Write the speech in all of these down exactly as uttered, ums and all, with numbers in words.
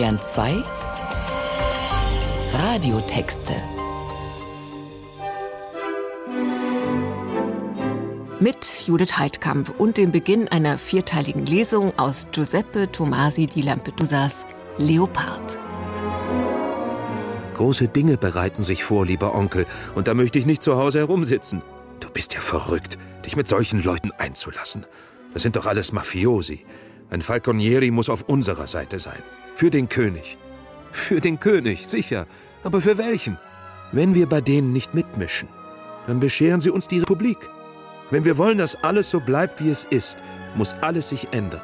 Bayern zwei Radiotexte. Mit Judith Heidkamp und dem Beginn einer vierteiligen Lesung aus Giuseppe Tomasi di Lampedusas Leopard. Große Dinge bereiten sich vor, lieber Onkel, und da möchte ich nicht zu Hause herumsitzen. Du bist ja verrückt, dich mit solchen Leuten einzulassen. Das sind doch alles Mafiosi. Ein Falconieri muss auf unserer Seite sein. Für den König. Für den König, sicher. Aber für welchen? Wenn wir bei denen nicht mitmischen, dann bescheren sie uns die Republik. Wenn wir wollen, dass alles so bleibt, wie es ist, muss alles sich ändern.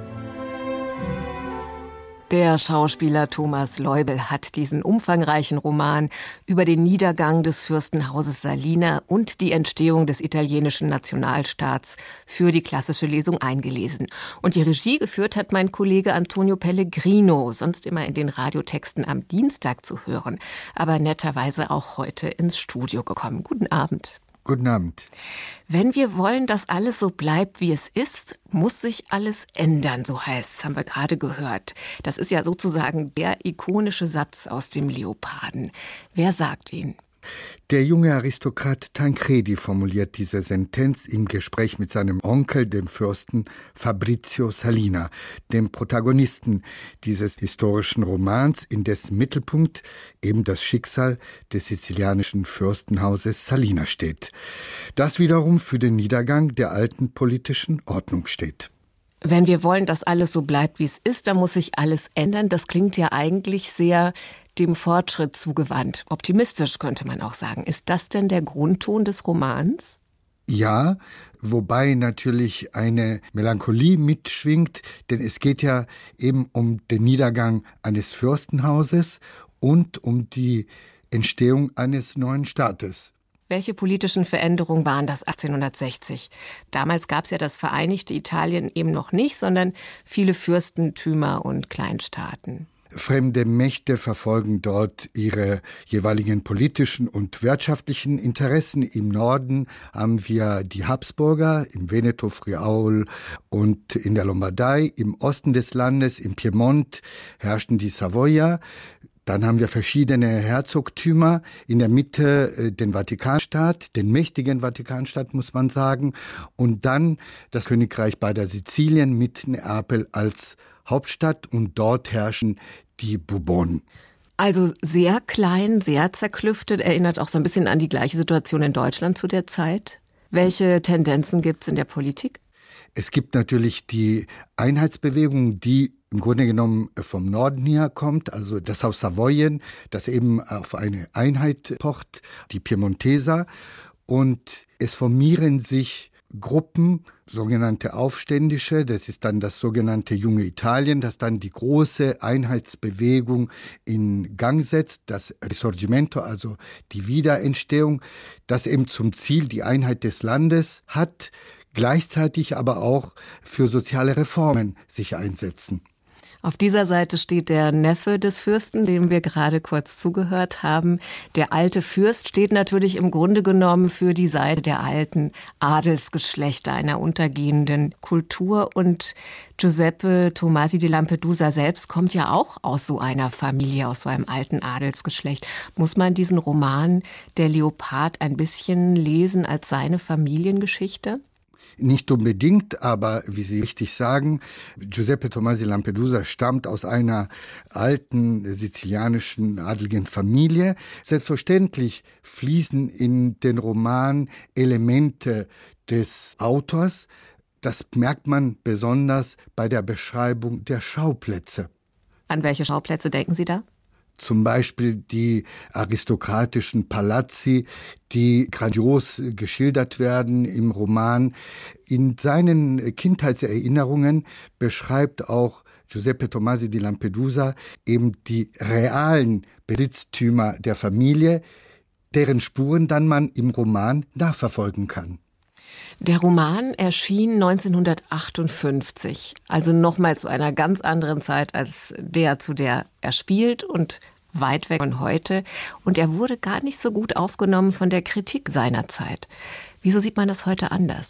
Der Schauspieler Thomas Leubel hat diesen umfangreichen Roman über den Niedergang des Fürstenhauses Salina und die Entstehung des italienischen Nationalstaats für die klassische Lesung eingelesen. Und die Regie geführt hat mein Kollege Antonio Pellegrino, sonst immer in den Radiotexten am Dienstag zu hören, aber netterweise auch heute ins Studio gekommen. Guten Abend. Guten Abend. Wenn wir wollen, dass alles so bleibt, wie es ist, muss sich alles ändern, so heißt es, haben wir gerade gehört. Das ist ja sozusagen der ikonische Satz aus dem Leoparden. Wer sagt ihn? Der junge Aristokrat Tancredi formuliert diese Sentenz im Gespräch mit seinem Onkel, dem Fürsten Fabrizio Salina, dem Protagonisten dieses historischen Romans, in dessen Mittelpunkt eben das Schicksal des sizilianischen Fürstenhauses Salina steht. Das wiederum für den Niedergang der alten politischen Ordnung steht. Wenn wir wollen, dass alles so bleibt, wie es ist, dann muss sich alles ändern. Das klingt ja eigentlich sehr dem Fortschritt zugewandt. Optimistisch könnte man auch sagen. Ist das denn der Grundton des Romans? Ja, wobei natürlich eine Melancholie mitschwingt, denn es geht ja eben um den Niedergang eines Fürstenhauses und um die Entstehung eines neuen Staates. Welche politischen Veränderungen waren das achtzehnhundertsechzig? Damals gab es ja das Vereinigte Italien eben noch nicht, sondern viele Fürstentümer und Kleinstaaten. Fremde Mächte verfolgen dort ihre jeweiligen politischen und wirtschaftlichen Interessen. Im Norden haben wir die Habsburger, im Veneto, Friaul und in der Lombardei. Im Osten des Landes, im Piemont, herrschten die Savoyer. Dann haben wir verschiedene Herzogtümer, in der Mitte äh, den Vatikanstaat, den mächtigen Vatikanstaat, muss man sagen, und dann das Königreich beider Sizilien mit Neapel als Hauptstadt, und dort herrschen die Bourbonen. Also sehr klein, sehr zerklüftet, erinnert auch so ein bisschen an die gleiche Situation in Deutschland zu der Zeit. Welche Tendenzen gibt es in der Politik? Es gibt natürlich die Einheitsbewegung, die im Grunde genommen vom Norden her kommt, also das Haus Savoyen, das eben auf eine Einheit pocht, die Piemonteser. Und es formieren sich Gruppen, sogenannte Aufständische, das ist dann das sogenannte junge Italien, das dann die große Einheitsbewegung in Gang setzt, das Risorgimento, also die Wiederentstehung, das eben zum Ziel die Einheit des Landes hat, gleichzeitig aber auch für soziale Reformen sich einsetzen. Auf dieser Seite steht der Neffe des Fürsten, dem wir gerade kurz zugehört haben. Der alte Fürst steht natürlich im Grunde genommen für die Seite der alten Adelsgeschlechter einer untergehenden Kultur. Und Giuseppe Tomasi di Lampedusa selbst kommt ja auch aus so einer Familie, aus so einem alten Adelsgeschlecht. Muss man diesen Roman Der Leopard ein bisschen lesen als seine Familiengeschichte? Nicht unbedingt, aber wie Sie richtig sagen, Giuseppe Tomasi Lampedusa stammt aus einer alten sizilianischen adligen Familie. Selbstverständlich fließen in den Roman Elemente des Autors. Das merkt man besonders bei der Beschreibung der Schauplätze. An welche Schauplätze denken Sie da? Zum Beispiel die aristokratischen Palazzi, die grandios geschildert werden im Roman. In seinen Kindheitserinnerungen beschreibt auch Giuseppe Tomasi di Lampedusa eben die realen Besitztümer der Familie, deren Spuren dann man im Roman nachverfolgen kann. Der Roman erschien neunzehnhundertachtundfünfzig, also nochmal zu einer ganz anderen Zeit als der, zu der er spielt und weit weg von heute. Und er wurde gar nicht so gut aufgenommen von der Kritik seiner Zeit. Wieso sieht man das heute anders?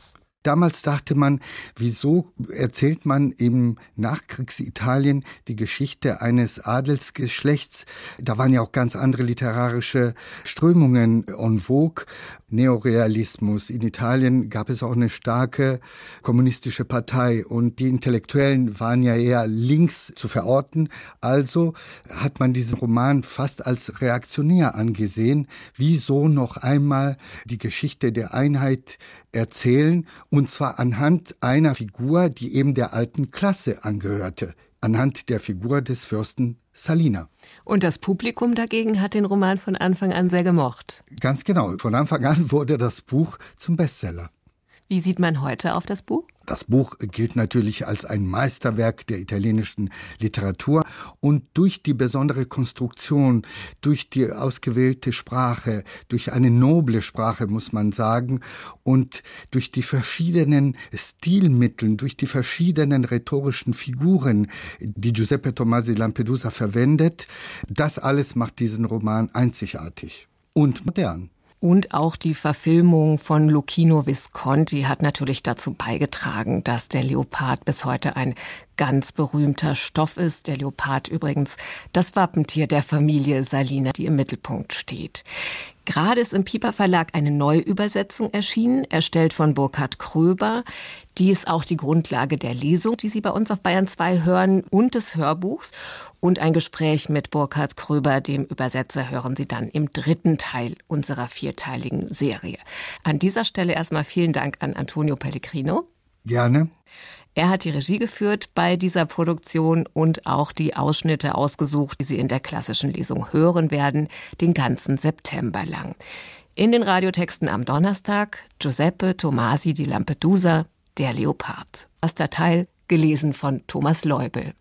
Damals dachte man, wieso erzählt man im Nachkriegsitalien die Geschichte eines Adelsgeschlechts? Da waren ja auch ganz andere literarische Strömungen en vogue. Neorealismus. In Italien gab es auch eine starke kommunistische Partei und die Intellektuellen waren ja eher links zu verorten. Also hat man diesen Roman fast als reaktionär angesehen. Wieso noch einmal die Geschichte der Einheit erzählen? Und zwar anhand einer Figur, die eben der alten Klasse angehörte. Anhand der Figur des Fürsten Salina. Und das Publikum dagegen hat den Roman von Anfang an sehr gemocht. Ganz genau. Von Anfang an wurde das Buch zum Bestseller. Wie sieht man heute auf das Buch? Das Buch gilt natürlich als ein Meisterwerk der italienischen Literatur und durch die besondere Konstruktion, durch die ausgewählte Sprache, durch eine noble Sprache, muss man sagen, und durch die verschiedenen Stilmittel, durch die verschiedenen rhetorischen Figuren, die Giuseppe Tomasi Lampedusa verwendet, das alles macht diesen Roman einzigartig und modern. Und auch die Verfilmung von Luchino Visconti hat natürlich dazu beigetragen, dass der Leopard bis heute ein ganz berühmter Stoff ist. Der Leopard übrigens das Wappentier der Familie Salina, die im Mittelpunkt steht. Gerade ist im Piper Verlag eine Neuübersetzung erschienen, erstellt von Burkhard Kröber. Die ist auch die Grundlage der Lesung, die Sie bei uns auf Bayern zwei hören, und des Hörbuchs. Und ein Gespräch mit Burkhard Kröber, dem Übersetzer, hören Sie dann im dritten Teil unserer vierteiligen Serie. An dieser Stelle erstmal vielen Dank an Antonio Pellegrino. Gerne. Er hat die Regie geführt bei dieser Produktion und auch die Ausschnitte ausgesucht, die Sie in der klassischen Lesung hören werden, den ganzen September lang. In den Radiotexten am Donnerstag Giuseppe Tomasi di Lampedusa, der Leopard. Erster Teil, gelesen von Thomas Leubel.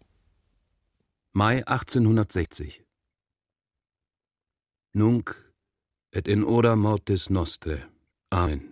Mai achtzehnhundertsechzig. Nunc et in hora mortis nostre. Amen.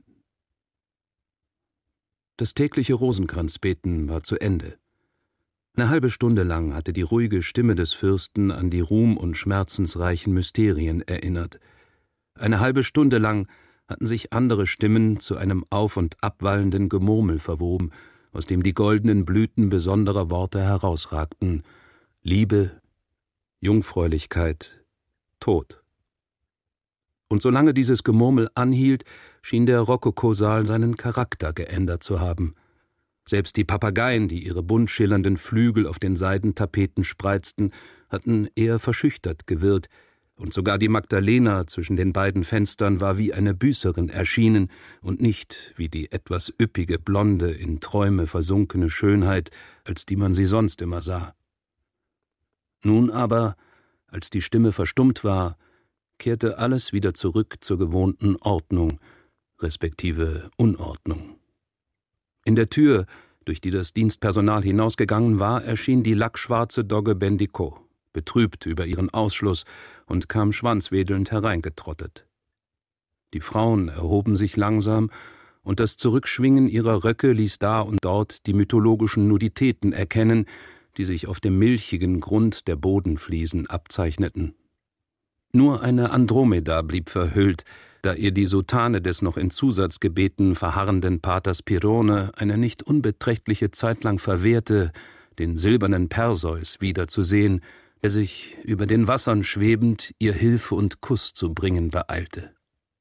Das tägliche Rosenkranzbeten war zu Ende. Eine halbe Stunde lang hatte die ruhige Stimme des Fürsten an die ruhm- und schmerzensreichen Mysterien erinnert. Eine halbe Stunde lang hatten sich andere Stimmen zu einem auf- und abwallenden Gemurmel verwoben, aus dem die goldenen Blüten besonderer Worte herausragten: Liebe, Jungfräulichkeit, Tod. Und solange dieses Gemurmel anhielt, schien der Rokokosaal seinen Charakter geändert zu haben. Selbst die Papageien, die ihre bunt schillernden Flügel auf den Seidentapeten spreizten, hatten eher verschüchtert gewirkt, und sogar die Magdalena zwischen den beiden Fenstern war wie eine Büßerin erschienen und nicht wie die etwas üppige, blonde, in Träume versunkene Schönheit, als die man sie sonst immer sah. Nun aber, als die Stimme verstummt war, kehrte alles wieder zurück zur gewohnten Ordnung, respektive Unordnung. In der Tür, durch die das Dienstpersonal hinausgegangen war, erschien die lackschwarze Dogge Bendico, betrübt über ihren Ausschluss, und kam schwanzwedelnd hereingetrottet. Die Frauen erhoben sich langsam, und das Zurückschwingen ihrer Röcke ließ da und dort die mythologischen Nuditäten erkennen, die sich auf dem milchigen Grund der Bodenfliesen abzeichneten. Nur eine Andromeda blieb verhüllt, da ihr die Soutane des noch in Zusatzgebeten verharrenden Paters Pirone eine nicht unbeträchtliche Zeit lang verwehrte, den silbernen Perseus wiederzusehen, der sich über den Wassern schwebend ihr Hilfe und Kuss zu bringen beeilte.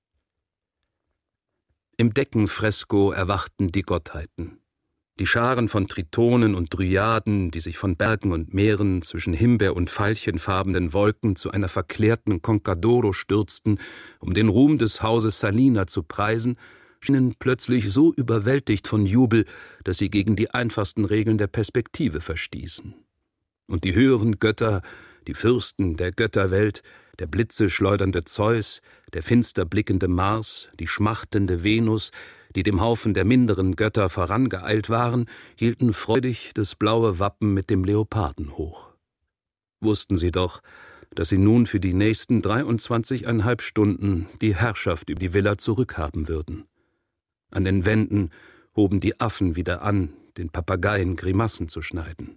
Im Deckenfresko erwachten die Gottheiten. Die Scharen von Tritonen und Dryaden, die sich von Bergen und Meeren zwischen himbeer- und veilchenfarbenen Wolken zu einer verklärten Concadoro stürzten, um den Ruhm des Hauses Salina zu preisen, schienen plötzlich so überwältigt von Jubel, dass sie gegen die einfachsten Regeln der Perspektive verstießen. Und die höheren Götter, die Fürsten der Götterwelt, der blitzeschleudernde Zeus, der finster blickende Mars, die schmachtende Venus, die dem Haufen der minderen Götter vorangeeilt waren, hielten freudig das blaue Wappen mit dem Leoparden hoch. Wussten sie doch, dass sie nun für die nächsten dreiundzwanzigeinhalb Stunden die Herrschaft über die Villa zurückhaben würden. An den Wänden hoben die Affen wieder an, den Papageien Grimassen zu schneiden.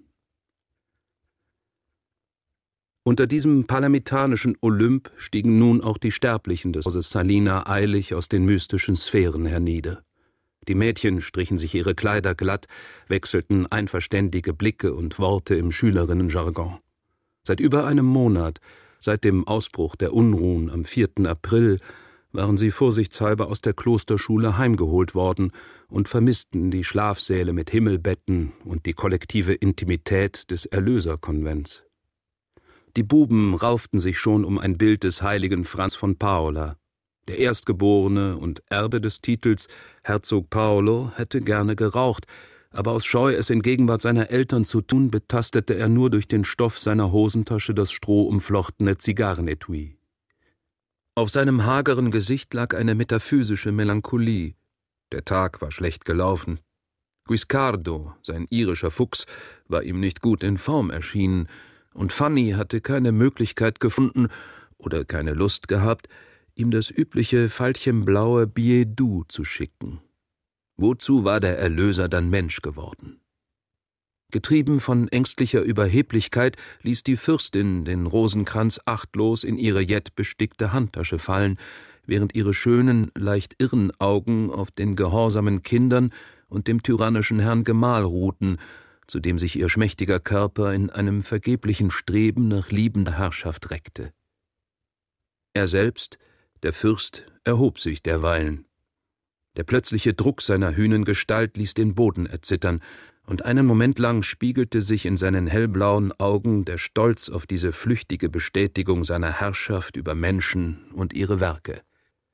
Unter diesem palamitanischen Olymp stiegen nun auch die Sterblichen des Hauses Salina eilig aus den mystischen Sphären hernieder. Die Mädchen strichen sich ihre Kleider glatt, wechselten einverständige Blicke und Worte im Schülerinnenjargon. Seit über einem Monat, seit dem Ausbruch der Unruhen am vierten April, waren sie vorsichtshalber aus der Klosterschule heimgeholt worden und vermissten die Schlafsäle mit Himmelbetten und die kollektive Intimität des Erlöserkonvents. Die Buben rauften sich schon um ein Bild des heiligen Franz von Paola. Der Erstgeborene und Erbe des Titels, Herzog Paolo, hätte gerne geraucht, aber aus Scheu, es in Gegenwart seiner Eltern zu tun, betastete er nur durch den Stoff seiner Hosentasche das strohumflochtene Zigarrenetui. Auf seinem hageren Gesicht lag eine metaphysische Melancholie. Der Tag war schlecht gelaufen. Guiscardo, sein irischer Fuchs, war ihm nicht gut in Form erschienen, und Fanny hatte keine Möglichkeit gefunden oder keine Lust gehabt, ihm das übliche veilchenblaue Billet doux zu schicken. Wozu war der Erlöser dann Mensch geworden? Getrieben von ängstlicher Überheblichkeit ließ die Fürstin den Rosenkranz achtlos in ihre jet bestickte Handtasche fallen, während ihre schönen, leicht irren Augen auf den gehorsamen Kindern und dem tyrannischen Herrn Gemahl ruhten, zu dem sich ihr schmächtiger Körper in einem vergeblichen Streben nach liebender Herrschaft reckte. Er selbst, der Fürst, erhob sich derweilen. Der plötzliche Druck seiner hühnen Gestalt ließ den Boden erzittern, und einen Moment lang spiegelte sich in seinen hellblauen Augen der Stolz auf diese flüchtige Bestätigung seiner Herrschaft über Menschen und ihre Werke.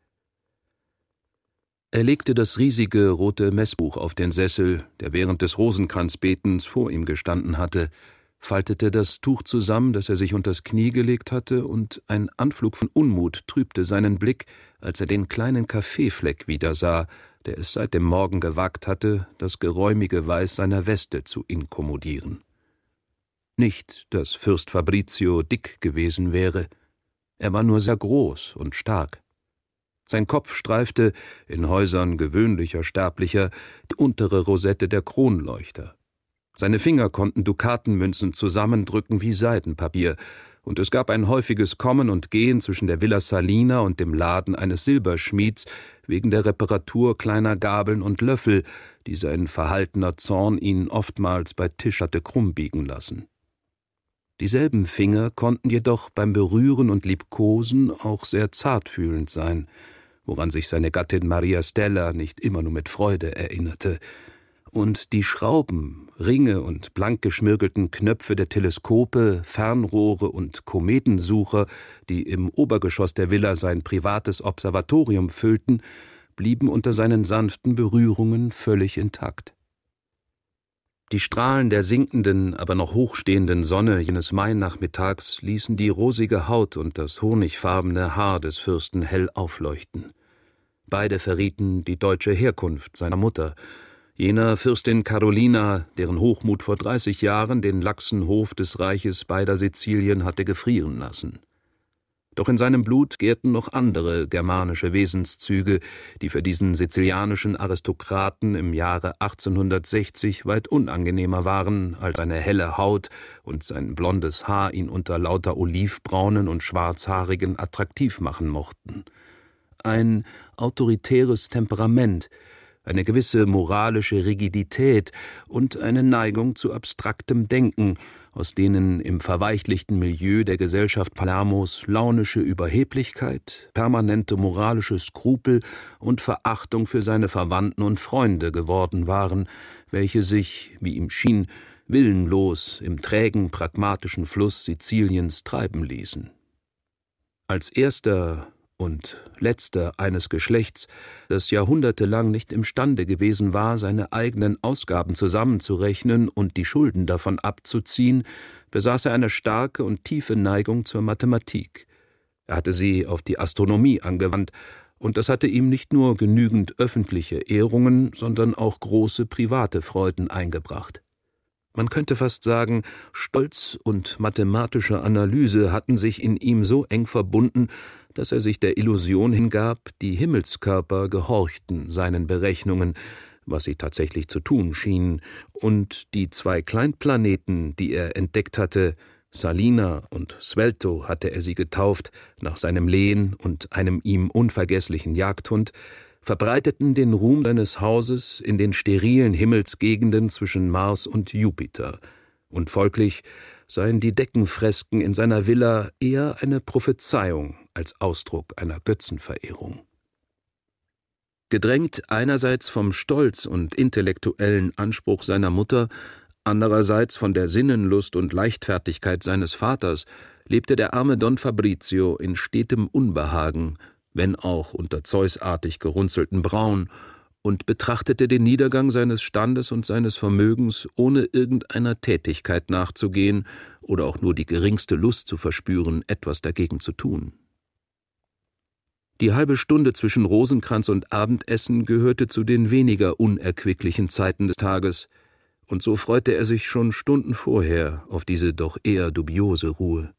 Er legte das riesige rote Messbuch auf den Sessel, der während des Rosenkranzbetens vor ihm gestanden hatte, faltete das Tuch zusammen, das er sich unters Knie gelegt hatte, und ein Anflug von Unmut trübte seinen Blick, als er den kleinen Kaffeefleck wiedersah, der es seit dem Morgen gewagt hatte, das geräumige Weiß seiner Weste zu inkommodieren. Nicht, dass Fürst Fabrizio dick gewesen wäre, er war nur sehr groß und stark. Sein Kopf streifte, in Häusern gewöhnlicher Sterblicher, die untere Rosette der Kronleuchter. Seine Finger konnten Dukatenmünzen zusammendrücken wie Seidenpapier, und es gab ein häufiges Kommen und Gehen zwischen der Villa Salina und dem Laden eines Silberschmieds wegen der Reparatur kleiner Gabeln und Löffel, die sein verhaltener Zorn ihn oftmals bei Tisch hatte krumm biegen lassen. Dieselben Finger konnten jedoch beim Berühren und Liebkosen auch sehr zartfühlend sein, woran sich seine Gattin Maria Stella nicht immer nur mit Freude erinnerte. Und die Schrauben, Ringe und blank geschmirgelten Knöpfe der Teleskope, Fernrohre und Kometensucher, die im Obergeschoss der Villa sein privates Observatorium füllten, blieben unter seinen sanften Berührungen völlig intakt. Die Strahlen der sinkenden, aber noch hochstehenden Sonne jenes Mainachmittags ließen die rosige Haut und das honigfarbene Haar des Fürsten hell aufleuchten. Beide verrieten die deutsche Herkunft seiner Mutter, jener Fürstin Carolina, deren Hochmut vor dreißig Jahren den laxen Hof des Reiches beider Sizilien hatte gefrieren lassen. Doch in seinem Blut gärten noch andere germanische Wesenszüge, die für diesen sizilianischen Aristokraten im Jahre achtzehnhundertsechzig weit unangenehmer waren, als seine helle Haut und sein blondes Haar ihn unter lauter olivbraunen und schwarzhaarigen attraktiv machen mochten. Ein autoritäres Temperament, eine gewisse moralische Rigidität und eine Neigung zu abstraktem Denken, aus denen im verweichlichten Milieu der Gesellschaft Palermos launische Überheblichkeit, permanente moralische Skrupel und Verachtung für seine Verwandten und Freunde geworden waren, welche sich, wie ihm schien, willenlos im trägen, pragmatischen Fluss Siziliens treiben ließen. Als erster und letzter eines Geschlechts, das jahrhundertelang nicht imstande gewesen war, seine eigenen Ausgaben zusammenzurechnen und die Schulden davon abzuziehen, besaß er eine starke und tiefe Neigung zur Mathematik. Er hatte sie auf die Astronomie angewandt, und das hatte ihm nicht nur genügend öffentliche Ehrungen, sondern auch große private Freuden eingebracht. Man könnte fast sagen, Stolz und mathematische Analyse hatten sich in ihm so eng verbunden, dass er sich der Illusion hingab, die Himmelskörper gehorchten seinen Berechnungen, was sie tatsächlich zu tun schienen, und die zwei Kleinplaneten, die er entdeckt hatte, Salina und Svelto hatte er sie getauft, nach seinem Lehen und einem ihm unvergesslichen Jagdhund, verbreiteten den Ruhm seines Hauses in den sterilen Himmelsgegenden zwischen Mars und Jupiter, und folglich seien die Deckenfresken in seiner Villa eher eine Prophezeiung als Ausdruck einer Götzenverehrung. Gedrängt einerseits vom Stolz und intellektuellen Anspruch seiner Mutter, andererseits von der Sinnenlust und Leichtfertigkeit seines Vaters, lebte der arme Don Fabrizio in stetem Unbehagen, wenn auch unter zeusartig gerunzelten Brauen, und betrachtete den Niedergang seines Standes und seines Vermögens, ohne irgendeiner Tätigkeit nachzugehen oder auch nur die geringste Lust zu verspüren, etwas dagegen zu tun. Die halbe Stunde zwischen Rosenkranz und Abendessen gehörte zu den weniger unerquicklichen Zeiten des Tages, und so freute er sich schon Stunden vorher auf diese doch eher dubiose Ruhe.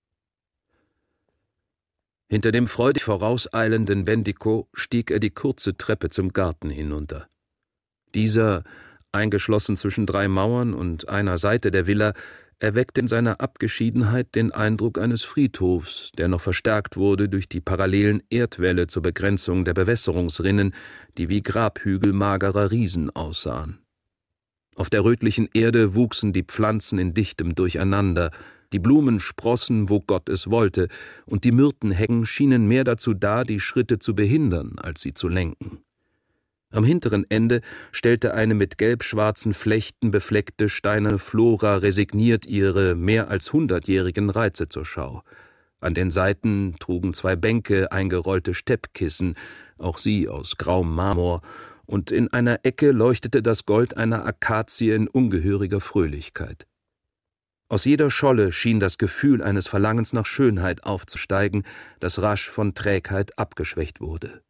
Hinter dem freudig vorauseilenden Bendico stieg er die kurze Treppe zum Garten hinunter. Dieser, eingeschlossen zwischen drei Mauern und einer Seite der Villa, erweckte in seiner Abgeschiedenheit den Eindruck eines Friedhofs, der noch verstärkt wurde durch die parallelen Erdwälle zur Begrenzung der Bewässerungsrinnen, die wie Grabhügel magerer Riesen aussahen. Auf der rötlichen Erde wuchsen die Pflanzen in dichtem Durcheinander, die Blumen sprossen, wo Gott es wollte, und die Myrtenhecken schienen mehr dazu da, die Schritte zu behindern, als sie zu lenken. Am hinteren Ende stellte eine mit gelb-schwarzen Flechten befleckte steinerne Flora resigniert ihre mehr als hundertjährigen Reize zur Schau. An den Seiten trugen zwei Bänke eingerollte Steppkissen, auch sie aus grauem Marmor, und in einer Ecke leuchtete das Gold einer Akazie in ungehöriger Fröhlichkeit. Aus jeder Scholle schien das Gefühl eines Verlangens nach Schönheit aufzusteigen, das rasch von Trägheit abgeschwächt wurde.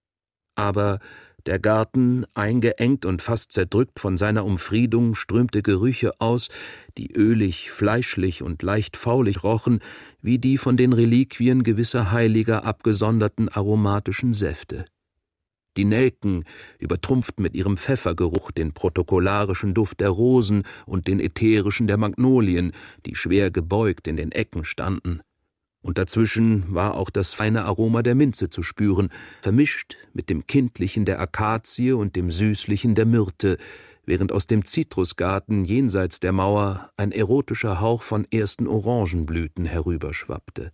Aber der Garten, eingeengt und fast zerdrückt von seiner Umfriedung, strömte Gerüche aus, die ölig, fleischlich und leicht faulig rochen, wie die von den Reliquien gewisser Heiliger abgesonderten aromatischen Säfte. Die Nelken, übertrumpft mit ihrem Pfeffergeruch den protokollarischen Duft der Rosen und den ätherischen der Magnolien, die schwer gebeugt in den Ecken standen. Und dazwischen war auch das feine Aroma der Minze zu spüren, vermischt mit dem kindlichen der Akazie und dem süßlichen der Myrte, während aus dem Zitrusgarten jenseits der Mauer ein erotischer Hauch von ersten Orangenblüten herüberschwappte.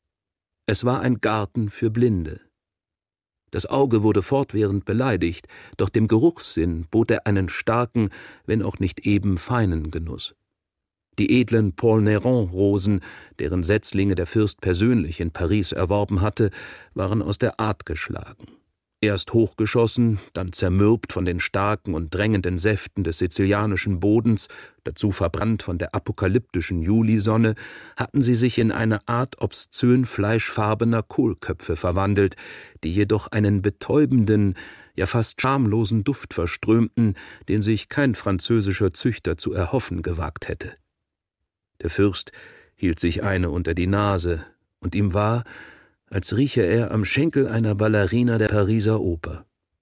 Es war ein Garten für Blinde. Das Auge wurde fortwährend beleidigt, doch dem Geruchssinn bot er einen starken, wenn auch nicht eben feinen Genuss. Die edlen Paul-Néron-Rosen, deren Setzlinge der Fürst persönlich in Paris erworben hatte, waren aus der Art geschlagen. Erst hochgeschossen, dann zermürbt von den starken und drängenden Säften des sizilianischen Bodens, dazu verbrannt von der apokalyptischen Julisonne, hatten sie sich in eine Art obszön fleischfarbener Kohlköpfe verwandelt, die jedoch einen betäubenden, ja fast schamlosen Duft verströmten, den sich kein französischer Züchter zu erhoffen gewagt hätte. Der Fürst hielt sich eine unter die Nase, und ihm war, als rieche er am Schenkel einer Ballerina der Pariser Oper.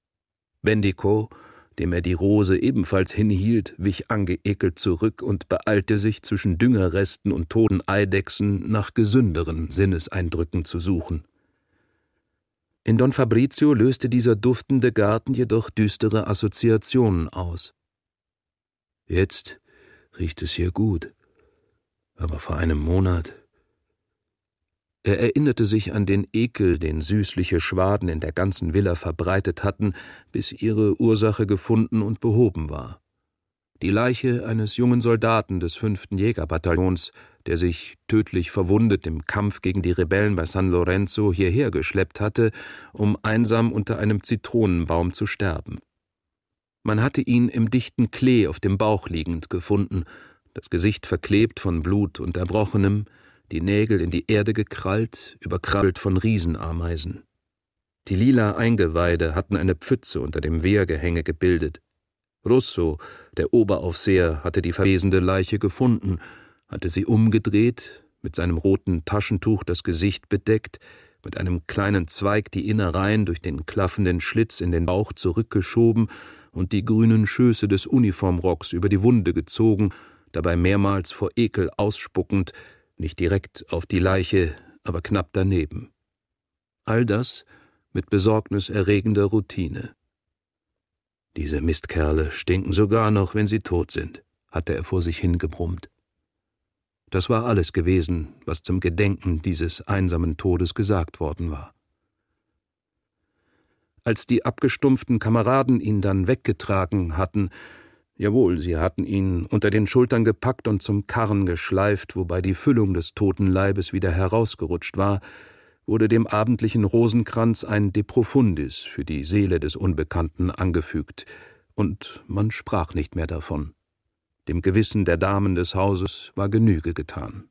Bendico, dem er die Rose ebenfalls hinhielt, wich angeekelt zurück und beeilte sich, zwischen Düngerresten und toten Eidechsen nach gesünderen Sinneseindrücken zu suchen. In Don Fabrizio löste dieser duftende Garten jedoch düstere Assoziationen aus. Jetzt riecht es hier gut, aber vor einem Monat... Er erinnerte sich an den Ekel, den süßliche Schwaden in der ganzen Villa verbreitet hatten, bis ihre Ursache gefunden und behoben war. Die Leiche eines jungen Soldaten des fünften Jägerbataillons, der sich, tödlich verwundet im Kampf gegen die Rebellen bei San Lorenzo, hierher geschleppt hatte, um einsam unter einem Zitronenbaum zu sterben. Man hatte ihn im dichten Klee auf dem Bauch liegend gefunden, das Gesicht verklebt von Blut und Erbrochenem, die Nägel in die Erde gekrallt, überkrabbelt von Riesenameisen. Die lila Eingeweide hatten eine Pfütze unter dem Wehrgehänge gebildet. Russo, der Oberaufseher, hatte die verwesende Leiche gefunden, hatte sie umgedreht, mit seinem roten Taschentuch das Gesicht bedeckt, mit einem kleinen Zweig die Innereien durch den klaffenden Schlitz in den Bauch zurückgeschoben und die grünen Schöße des Uniformrocks über die Wunde gezogen, dabei mehrmals vor Ekel ausspuckend, nicht direkt auf die Leiche, aber knapp daneben. All das mit besorgniserregender Routine. »Diese Mistkerle stinken sogar noch, wenn sie tot sind«, hatte er vor sich hingebrummt. Das war alles gewesen, was zum Gedenken dieses einsamen Todes gesagt worden war. Als die abgestumpften Kameraden ihn dann weggetragen hatten, jawohl, sie hatten ihn unter den Schultern gepackt und zum Karren geschleift, wobei die Füllung des toten Leibes wieder herausgerutscht war, wurde dem abendlichen Rosenkranz ein De profundis für die Seele des Unbekannten angefügt, und man sprach nicht mehr davon. Dem Gewissen der Damen des Hauses war Genüge getan.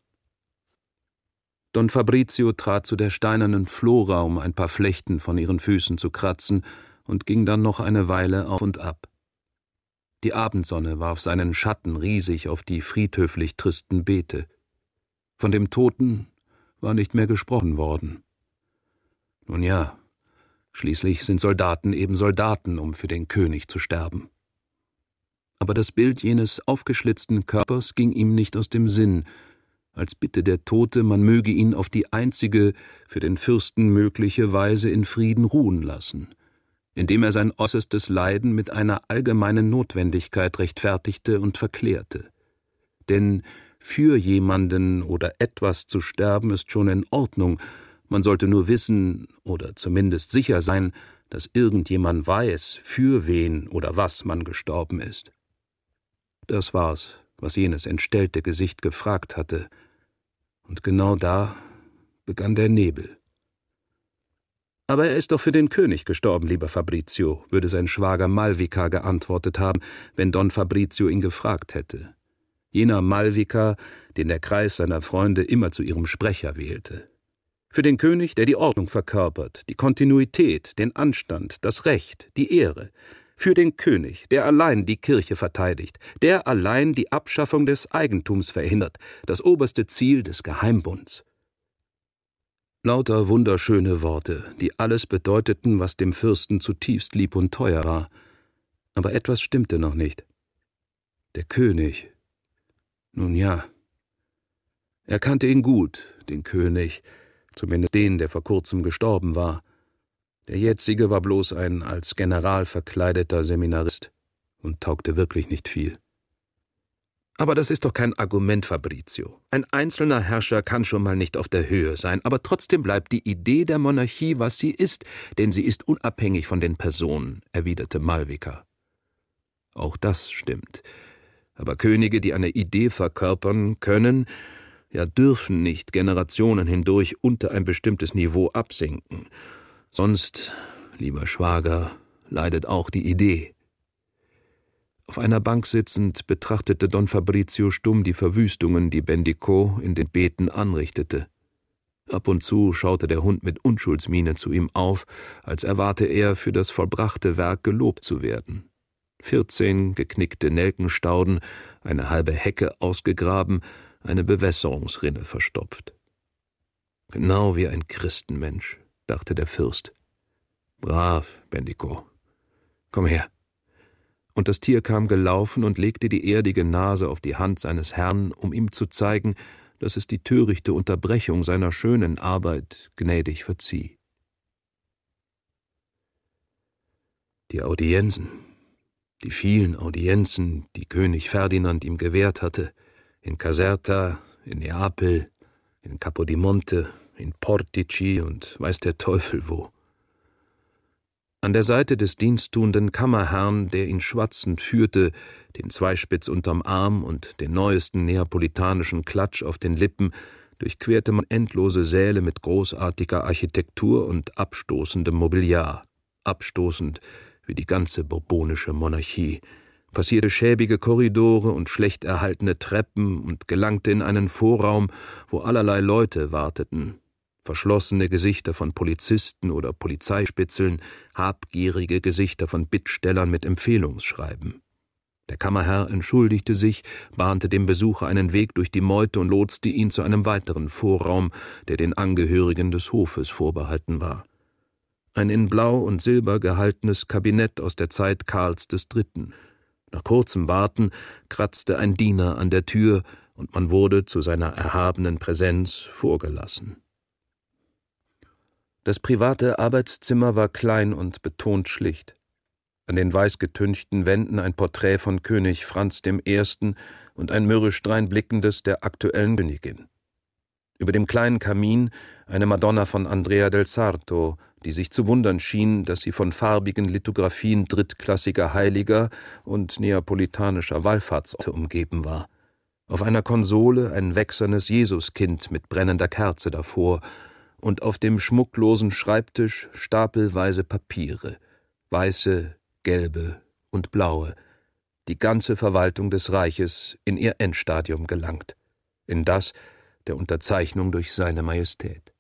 Don Fabrizio trat zu der steinernen Flora, um ein paar Flechten von ihren Füßen zu kratzen, und ging dann noch eine Weile auf und ab. Die Abendsonne warf seinen Schatten riesig auf die friedhöflich tristen Beete. Von dem Toten war nicht mehr gesprochen worden. Nun ja, schließlich sind Soldaten eben Soldaten, um für den König zu sterben. Aber das Bild jenes aufgeschlitzten Körpers ging ihm nicht aus dem Sinn, als bitte der Tote, man möge ihn auf die einzige für den Fürsten mögliche Weise in Frieden ruhen lassen, indem er sein äußerstes Leiden mit einer allgemeinen Notwendigkeit rechtfertigte und verklärte. Denn für jemanden oder etwas zu sterben ist schon in Ordnung, man sollte nur wissen oder zumindest sicher sein, dass irgendjemand weiß, für wen oder was man gestorben ist. Das war's, was jenes entstellte Gesicht gefragt hatte, und genau da begann der Nebel. »Aber er ist doch für den König gestorben, lieber Fabrizio«, würde sein Schwager Malvica geantwortet haben, wenn Don Fabrizio ihn gefragt hätte. Jener Malvica, den der Kreis seiner Freunde immer zu ihrem Sprecher wählte. Für den König, der die Ordnung verkörpert, die Kontinuität, den Anstand, das Recht, die Ehre. Für den König, der allein die Kirche verteidigt, der allein die Abschaffung des Eigentums verhindert, das oberste Ziel des Geheimbunds. Lauter wunderschöne Worte, die alles bedeuteten, was dem Fürsten zutiefst lieb und teuer war. Aber etwas stimmte noch nicht. Der König. Nun ja. Er kannte ihn gut, den König, zumindest den, der vor kurzem gestorben war. Der jetzige war bloß ein als General verkleideter Seminarist und taugte wirklich nicht viel. Aber das ist doch kein Argument, Fabrizio. Ein einzelner Herrscher kann schon mal nicht auf der Höhe sein, aber trotzdem bleibt die Idee der Monarchie, was sie ist, denn sie ist unabhängig von den Personen, erwiderte Malvica. Auch das stimmt. Aber Könige, die eine Idee verkörpern, können, ja dürfen nicht Generationen hindurch unter ein bestimmtes Niveau absinken. Sonst, lieber Schwager, leidet auch die Idee. Auf einer Bank sitzend betrachtete Don Fabrizio stumm die Verwüstungen, die Bendico in den Beeten anrichtete. Ab und zu schaute der Hund mit Unschuldsmiene zu ihm auf, als erwarte er, für das vollbrachte Werk gelobt zu werden. Vierzehn geknickte Nelkenstauden, eine halbe Hecke ausgegraben, eine Bewässerungsrinne verstopft. Genau wie ein Christenmensch, dachte der Fürst. Brav, Bendico. Komm her. Und das Tier kam gelaufen und legte die erdige Nase auf die Hand seines Herrn, um ihm zu zeigen, dass es die törichte Unterbrechung seiner schönen Arbeit gnädig verzieh. Die Audienzen, die vielen Audienzen, die König Ferdinand ihm gewährt hatte, in Caserta, in Neapel, in Capodimonte, in Portici und weiß der Teufel wo. An der Seite des diensttuenden Kammerherrn, der ihn schwatzend führte, den Zweispitz unterm Arm und den neuesten neapolitanischen Klatsch auf den Lippen, durchquerte man endlose Säle mit großartiger Architektur und abstoßendem Mobiliar, abstoßend wie die ganze bourbonische Monarchie, passierte schäbige Korridore und schlecht erhaltene Treppen und gelangte in einen Vorraum, wo allerlei Leute warteten, verschlossene Gesichter von Polizisten oder Polizeispitzeln, habgierige Gesichter von Bittstellern mit Empfehlungsschreiben. Der Kammerherr entschuldigte sich, bahnte dem Besucher einen Weg durch die Meute und lotste ihn zu einem weiteren Vorraum, der den Angehörigen des Hofes vorbehalten war. Ein in Blau und Silber gehaltenes Kabinett aus der Zeit Karls des Dritten. Nach kurzem Warten kratzte ein Diener an der Tür, und man wurde zu seiner erhabenen Präsenz vorgelassen. Das private Arbeitszimmer war klein und betont schlicht. An den weiß getünchten Wänden ein Porträt von König Franz der Erste. Und ein mürrisch dreinblickendes der aktuellen Königin. Über dem kleinen Kamin eine Madonna von Andrea del Sarto, die sich zu wundern schien, dass sie von farbigen Lithografien drittklassiger Heiliger und neapolitanischer Wallfahrtsorte umgeben war. Auf einer Konsole ein wächsernes Jesuskind mit brennender Kerze davor und auf dem schmucklosen Schreibtisch stapelweise Papiere, weiße, gelbe und blaue. Die ganze Verwaltung des Reiches in ihr Endstadium gelangt, in das der Unterzeichnung durch seine Majestät.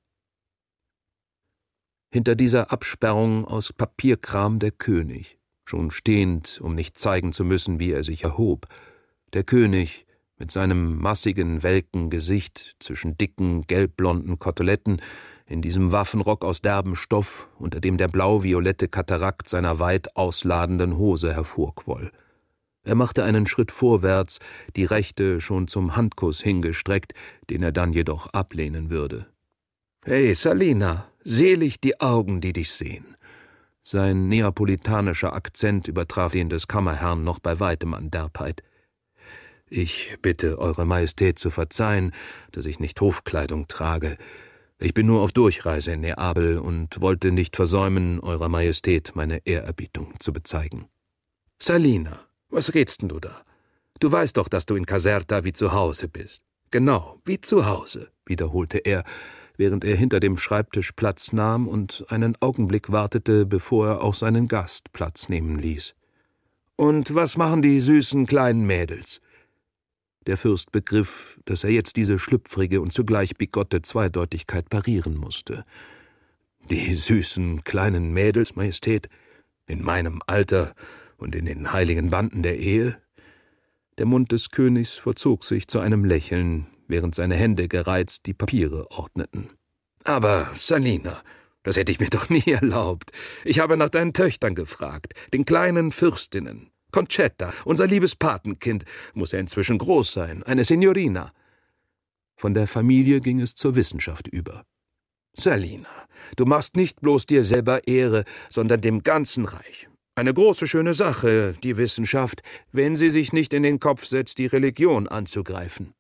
Hinter dieser Absperrung aus Papierkram der König, schon stehend, um nicht zeigen zu müssen, wie er sich erhob, der König mit seinem massigen, welken Gesicht zwischen dicken, gelbblonden Koteletten, in diesem Waffenrock aus derbem Stoff, unter dem der blau-violette Katarakt seiner weit ausladenden Hose hervorquoll. Er machte einen Schritt vorwärts, die rechte schon zum Handkuss hingestreckt, den er dann jedoch ablehnen würde. »Hey, Salina, selig die Augen, die dich sehen!« Sein neapolitanischer Akzent übertraf den des Kammerherrn noch bei weitem an Derbheit. »Ich bitte Eure Majestät zu verzeihen, dass ich nicht Hofkleidung trage. Ich bin nur auf Durchreise in Neapel und wollte nicht versäumen, Eurer Majestät meine Ehrerbietung zu bezeigen.« »Salina, was redst denn du da? Du weißt doch, dass du in Caserta wie zu Hause bist.« »Genau, wie zu Hause«, wiederholte er, während er hinter dem Schreibtisch Platz nahm und einen Augenblick wartete, bevor er auch seinen Gast Platz nehmen ließ. »Und was machen die süßen kleinen Mädels?« Der Fürst begriff, dass er jetzt diese schlüpfrige und zugleich bigotte Zweideutigkeit parieren musste. »Die süßen kleinen Mädels, Majestät, in meinem Alter und in den heiligen Banden der Ehe?« Der Mund des Königs verzog sich zu einem Lächeln, während seine Hände gereizt die Papiere ordneten. »Aber, Salina, das hätte ich mir doch nie erlaubt. Ich habe nach deinen Töchtern gefragt, den kleinen Fürstinnen. Concetta, unser liebes Patenkind, muss ja inzwischen groß sein, eine Signorina.« Von der Familie ging es zur Wissenschaft über. »Salina, du machst nicht bloß dir selber Ehre, sondern dem ganzen Reich. Eine große, schöne Sache, die Wissenschaft, wenn sie sich nicht in den Kopf setzt, die Religion anzugreifen.«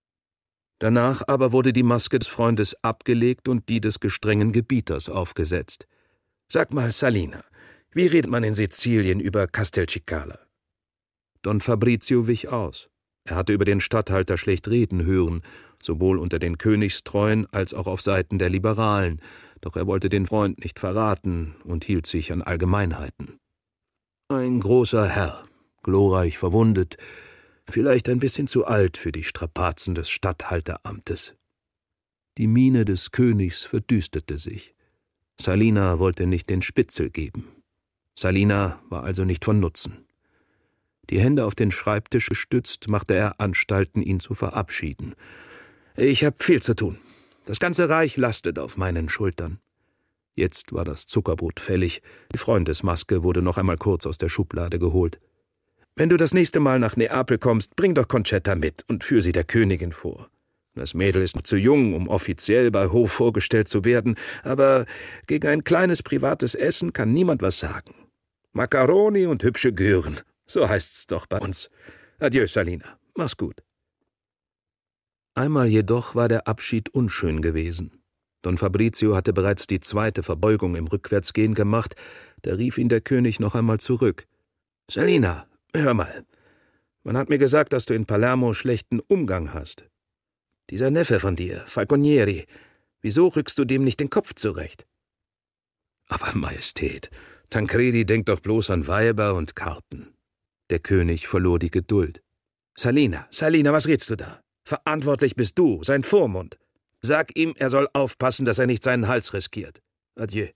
Danach aber wurde die Maske des Freundes abgelegt und die des gestrengen Gebieters aufgesetzt. »Sag mal, Salina, wie redet man in Sizilien über Castelcicala?« Don Fabrizio wich aus. Er hatte über den Statthalter schlecht reden hören, sowohl unter den Königstreuen als auch auf Seiten der Liberalen, doch er wollte den Freund nicht verraten und hielt sich an Allgemeinheiten. »Ein großer Herr, glorreich verwundet, vielleicht ein bisschen zu alt für die Strapazen des Statthalteramtes.« Die Miene des Königs verdüsterte sich. Salina wollte nicht den Spitzel geben. Salina war also nicht von Nutzen. Die Hände auf den Schreibtisch gestützt, machte er Anstalten, ihn zu verabschieden. »Ich habe viel zu tun. Das ganze Reich lastet auf meinen Schultern.« Jetzt war das Zuckerbrot fällig, die Freundesmaske wurde noch einmal kurz aus der Schublade geholt. »Wenn du das nächste Mal nach Neapel kommst, bring doch Concetta mit und führ sie der Königin vor. Das Mädel ist noch zu jung, um offiziell bei Hof vorgestellt zu werden, aber gegen ein kleines privates Essen kann niemand was sagen. Macaroni und hübsche Gören, so heißt's doch bei uns. Adieu, Salina, mach's gut.« Einmal jedoch war der Abschied unschön gewesen. Don Fabrizio hatte bereits die zweite Verbeugung im Rückwärtsgehen gemacht, da rief ihn der König noch einmal zurück. »Salina, hör mal, man hat mir gesagt, dass du in Palermo schlechten Umgang hast. Dieser Neffe von dir, Falconieri, wieso rückst du dem nicht den Kopf zurecht?« »Aber Majestät, Tancredi denkt doch bloß an Weiber und Karten.« Der König verlor die Geduld. »Salina, Salina, was redst du da? Verantwortlich bist du, sein Vormund. Sag ihm, er soll aufpassen, dass er nicht seinen Hals riskiert. Adieu.«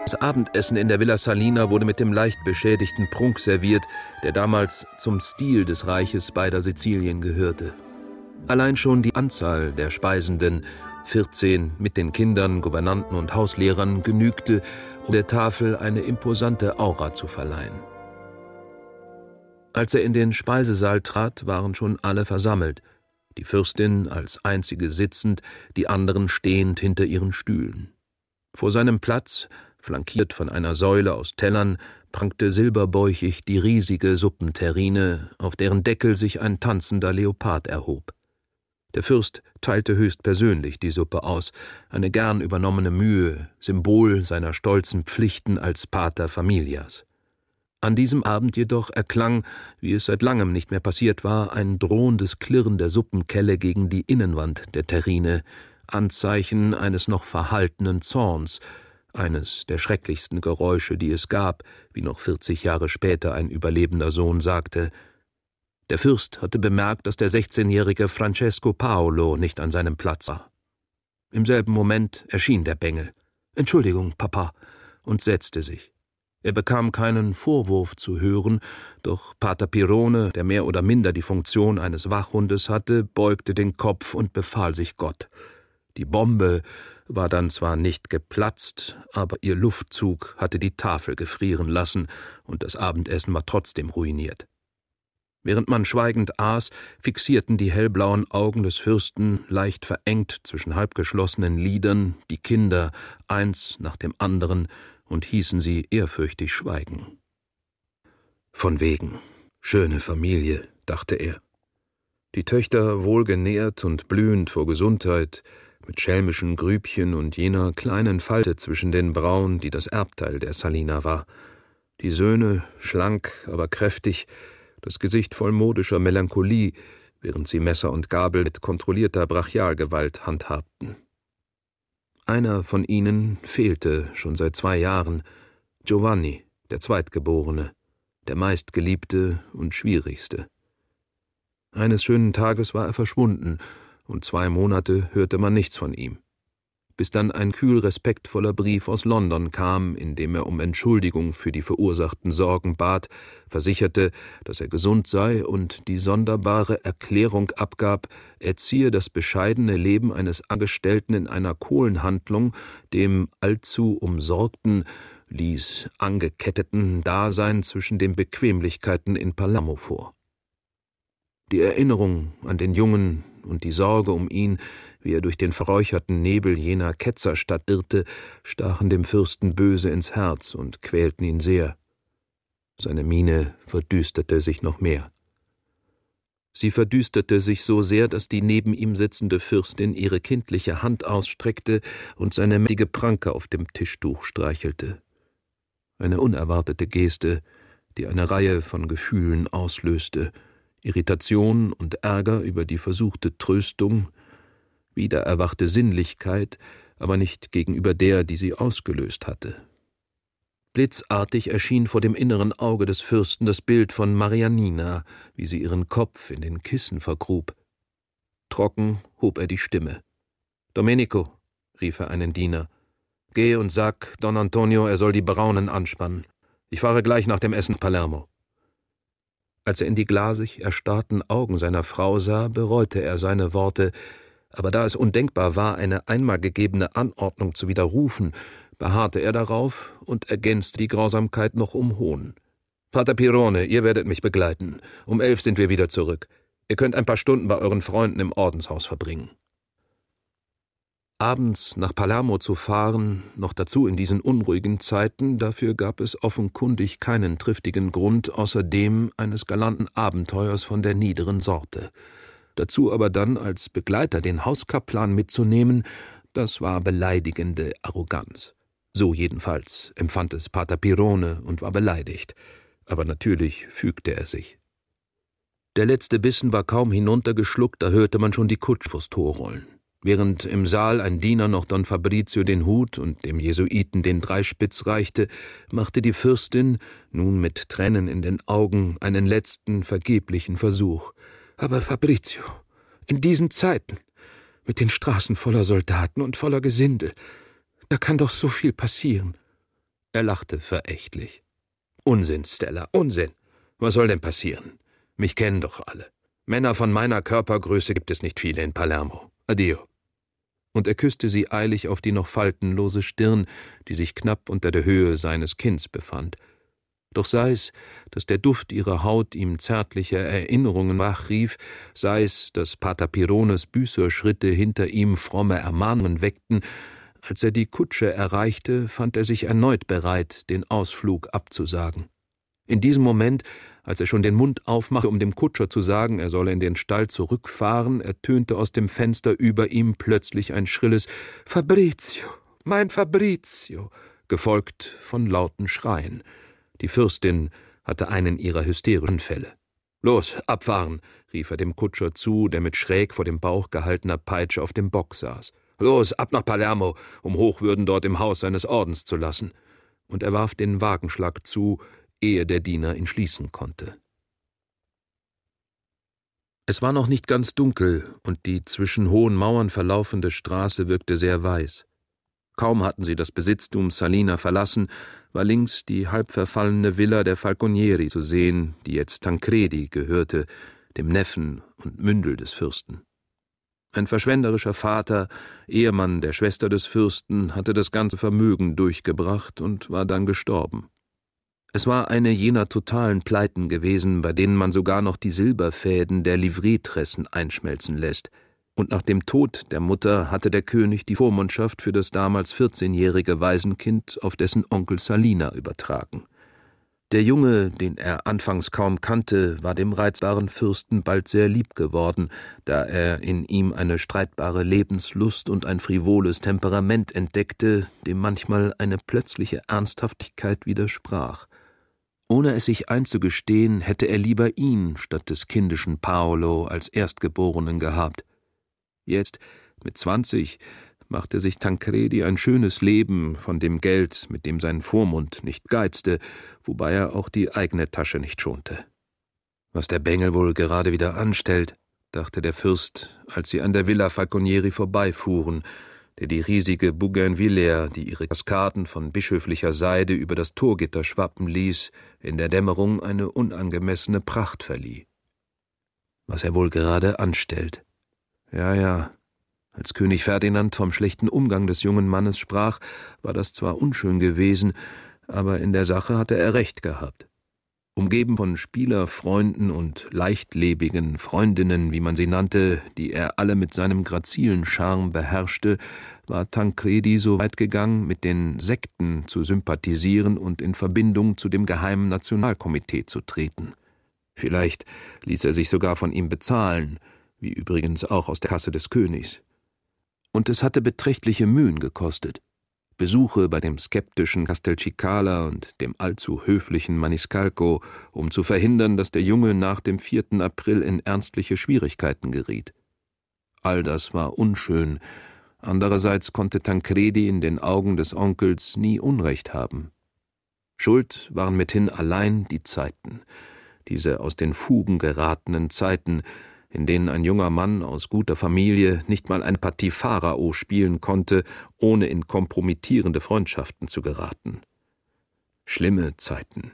Das Abendessen in der Villa Salina wurde mit dem leicht beschädigten Prunk serviert, der damals zum Stil des Reiches beider Sizilien gehörte. Allein schon die Anzahl der Speisenden, vierzehn mit den Kindern, Gouvernanten und Hauslehrern, genügte, um der Tafel eine imposante Aura zu verleihen. Als er in den Speisesaal trat, waren schon alle versammelt, die Fürstin als einzige sitzend, die anderen stehend hinter ihren Stühlen. Vor seinem Platz, flankiert von einer Säule aus Tellern, prangte silberbäuchig die riesige Suppenterrine, auf deren Deckel sich ein tanzender Leopard erhob. Der Fürst teilte höchstpersönlich die Suppe aus, eine gern übernommene Mühe, Symbol seiner stolzen Pflichten als Pater Familias. An diesem Abend jedoch erklang, wie es seit langem nicht mehr passiert war, ein drohendes Klirren der Suppenkelle gegen die Innenwand der Terrine, Anzeichen eines noch verhaltenen Zorns, eines der schrecklichsten Geräusche, die es gab, wie noch vierzig Jahre später ein überlebender Sohn sagte. Der Fürst hatte bemerkt, dass der sechzehnjährige Francesco Paolo nicht an seinem Platz war. Im selben Moment erschien der Bengel. »Entschuldigung, Papa«, und setzte sich. Er bekam keinen Vorwurf zu hören, doch Pater Pirone, der mehr oder minder die Funktion eines Wachhundes hatte, beugte den Kopf und befahl sich Gott. Die Bombe war dann zwar nicht geplatzt, aber ihr Luftzug hatte die Tafel gefrieren lassen, und das Abendessen war trotzdem ruiniert. Während man schweigend aß, fixierten die hellblauen Augen des Fürsten, leicht verengt zwischen halbgeschlossenen Lidern, die Kinder, eins nach dem anderen, und hießen sie ehrfürchtig schweigen. Von wegen, schöne Familie, dachte er. Die Töchter wohlgenährt und blühend vor Gesundheit, mit schelmischen Grübchen und jener kleinen Falte zwischen den Brauen, die das Erbteil der Salina war. Die Söhne, schlank, aber kräftig, das Gesicht voll modischer Melancholie, während sie Messer und Gabel mit kontrollierter Brachialgewalt handhabten. Einer von ihnen fehlte schon seit zwei Jahren, Giovanni, der Zweitgeborene, der meistgeliebte und schwierigste. Eines schönen Tages war er verschwunden, und zwei Monate hörte man nichts von ihm. Bis dann ein kühl respektvoller Brief aus London kam, in dem er um Entschuldigung für die verursachten Sorgen bat, versicherte, dass er gesund sei und die sonderbare Erklärung abgab, er ziehe das bescheidene Leben eines Angestellten in einer Kohlenhandlung, dem allzu umsorgten, ließ angeketteten Dasein zwischen den Bequemlichkeiten in Palermo vor. Die Erinnerung an den Jungen und die Sorge um ihn, wie er durch den verräucherten Nebel jener Ketzerstadt irrte, stachen dem Fürsten böse ins Herz und quälten ihn sehr. Seine Miene verdüsterte sich noch mehr. Sie verdüsterte sich so sehr, dass die neben ihm sitzende Fürstin ihre kindliche Hand ausstreckte und seine mächtige Pranke auf dem Tischtuch streichelte. Eine unerwartete Geste, die eine Reihe von Gefühlen auslöste, Irritation und Ärger über die versuchte Tröstung, wieder erwachte Sinnlichkeit, aber nicht gegenüber der, die sie ausgelöst hatte. Blitzartig erschien vor dem inneren Auge des Fürsten das Bild von Marianina, wie sie ihren Kopf in den Kissen vergrub. Trocken hob er die Stimme. »Domenico«, rief er einen Diener, »geh und sag Don Antonio, er soll die Braunen anspannen. Ich fahre gleich nach dem Essen nach Palermo.« Als er in die glasig erstarrten Augen seiner Frau sah, bereute er seine Worte, aber da es undenkbar war, eine einmal gegebene Anordnung zu widerrufen, beharrte er darauf und ergänzte die Grausamkeit noch um Hohn. »Pater Pirone, ihr werdet mich begleiten. Um elf sind wir wieder zurück. Ihr könnt ein paar Stunden bei euren Freunden im Ordenshaus verbringen.« Abends nach Palermo zu fahren, noch dazu in diesen unruhigen Zeiten, dafür gab es offenkundig keinen triftigen Grund, außer dem eines galanten Abenteuers von der niederen Sorte. Dazu aber dann als Begleiter den Hauskaplan mitzunehmen, das war beleidigende Arroganz. So jedenfalls empfand es Pater Pirone und war beleidigt, aber natürlich fügte er sich. Der letzte Bissen war kaum hinuntergeschluckt, da hörte man schon die Kutsche vors Tor rollen. Während im Saal ein Diener noch Don Fabrizio den Hut und dem Jesuiten den Dreispitz reichte, machte die Fürstin, nun mit Tränen in den Augen, einen letzten vergeblichen Versuch. »Aber Fabrizio, in diesen Zeiten, mit den Straßen voller Soldaten und voller Gesindel, da kann doch so viel passieren.« Er lachte verächtlich. »Unsinn, Stella, Unsinn. Was soll denn passieren? Mich kennen doch alle. Männer von meiner Körpergröße gibt es nicht viele in Palermo. Addio.« Und er küsste sie eilig auf die noch faltenlose Stirn, die sich knapp unter der Höhe seines Kinns befand. Doch sei es, dass der Duft ihrer Haut ihm zärtliche Erinnerungen wachrief, sei es, dass Pater Pirones Büßerschritte hinter ihm fromme Ermahnungen weckten, als er die Kutsche erreichte, fand er sich erneut bereit, den Ausflug abzusagen. In diesem Moment, als er schon den Mund aufmachte, um dem Kutscher zu sagen, er solle in den Stall zurückfahren, ertönte aus dem Fenster über ihm plötzlich ein schrilles »Fabrizio, mein Fabrizio«, gefolgt von lauten Schreien. Die Fürstin hatte einen ihrer hysterischen Fälle. »Los, abfahren«, rief er dem Kutscher zu, der mit schräg vor dem Bauch gehaltener Peitsche auf dem Bock saß. »Los, ab nach Palermo, um Hochwürden dort im Haus seines Ordens zu lassen.« Und er warf den Wagenschlag zu, ehe der Diener ihn schließen konnte. Es war noch nicht ganz dunkel, und die zwischen hohen Mauern verlaufende Straße wirkte sehr weiß. Kaum hatten sie das Besitztum Salina verlassen, war links die halb verfallene Villa der Falconieri zu sehen, die jetzt Tancredi gehörte, dem Neffen und Mündel des Fürsten. Ein verschwenderischer Vater, Ehemann der Schwester des Fürsten, hatte das ganze Vermögen durchgebracht und war dann gestorben. Es war eine jener totalen Pleiten gewesen, bei denen man sogar noch die Silberfäden der Livreetressen einschmelzen lässt. Und nach dem Tod der Mutter hatte der König die Vormundschaft für das damals vierzehnjährige Waisenkind auf dessen Onkel Salina übertragen. Der Junge, den er anfangs kaum kannte, war dem reizbaren Fürsten bald sehr lieb geworden, da er in ihm eine streitbare Lebenslust und ein frivoles Temperament entdeckte, dem manchmal eine plötzliche Ernsthaftigkeit widersprach. Ohne es sich einzugestehen, hätte er lieber ihn statt des kindischen Paolo als Erstgeborenen gehabt. Jetzt, mit zwanzig, machte sich Tancredi ein schönes Leben von dem Geld, mit dem sein Vormund nicht geizte, wobei er auch die eigene Tasche nicht schonte. »Was der Bengel wohl gerade wieder anstellt«, dachte der Fürst, als sie an der Villa Falconieri vorbeifuhren, der die riesige Bougainvillea, die ihre Kaskaden von bischöflicher Seide über das Torgitter schwappen ließ, in der Dämmerung eine unangemessene Pracht verlieh. Was er wohl gerade anstellt. Ja, ja, als König Ferdinand vom schlechten Umgang des jungen Mannes sprach, war das zwar unschön gewesen, aber in der Sache hatte er recht gehabt. Umgeben von Spielerfreunden und leichtlebigen Freundinnen, wie man sie nannte, die er alle mit seinem grazilen Charme beherrschte, war Tancredi so weit gegangen, mit den Sekten zu sympathisieren und in Verbindung zu dem Geheimen Nationalkomitee zu treten. Vielleicht ließ er sich sogar von ihm bezahlen, wie übrigens auch aus der Kasse des Königs. Und es hatte beträchtliche Mühen gekostet. Besuche bei dem skeptischen Castelcicala und dem allzu höflichen Maniscalco, um zu verhindern, dass der Junge nach dem vierten April in ernstliche Schwierigkeiten geriet. All das war unschön, andererseits konnte Tancredi in den Augen des Onkels nie Unrecht haben. Schuld waren mithin allein die Zeiten, diese aus den Fugen geratenen Zeiten, in denen ein junger Mann aus guter Familie nicht mal eine Partie Pharao spielen konnte, ohne in kompromittierende Freundschaften zu geraten. Schlimme Zeiten.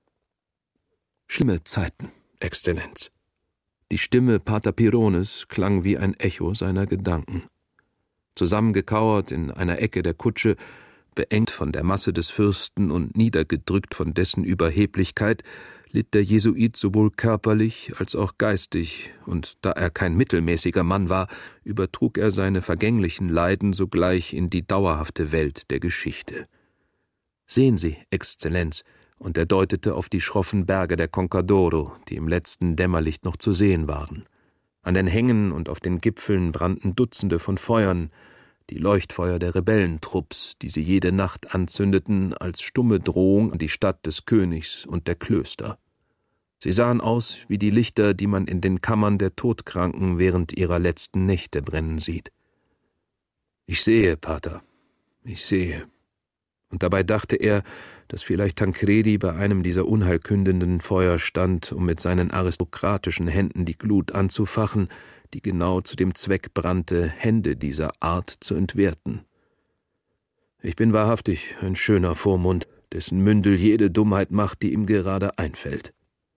Schlimme Zeiten, Exzellenz. Die Stimme Pater Pirones klang wie ein Echo seiner Gedanken. Zusammengekauert in einer Ecke der Kutsche, beengt von der Masse des Fürsten und niedergedrückt von dessen Überheblichkeit, litt der Jesuit sowohl körperlich als auch geistig, und da er kein mittelmäßiger Mann war, übertrug er seine vergänglichen Leiden sogleich in die dauerhafte Welt der Geschichte. »Sehen Sie, Exzellenz«, und er deutete auf die schroffen Berge der Concadoro, die im letzten Dämmerlicht noch zu sehen waren. An den Hängen und auf den Gipfeln brannten Dutzende von Feuern, die Leuchtfeuer der Rebellentrupps, die sie jede Nacht anzündeten, als stumme Drohung an die Stadt des Königs und der Klöster. Sie sahen aus wie die Lichter, die man in den Kammern der Todkranken während ihrer letzten Nächte brennen sieht. »Ich sehe, Pater, ich sehe.« Und dabei dachte er, dass vielleicht Tancredi bei einem dieser unheilkündenden Feuer stand, um mit seinen aristokratischen Händen die Glut anzufachen, die genau zu dem Zweck brannte, Hände dieser Art zu entwerten. »Ich bin wahrhaftig ein schöner Vormund«, dessen Mündel jede Dummheit macht, die ihm gerade einfällt.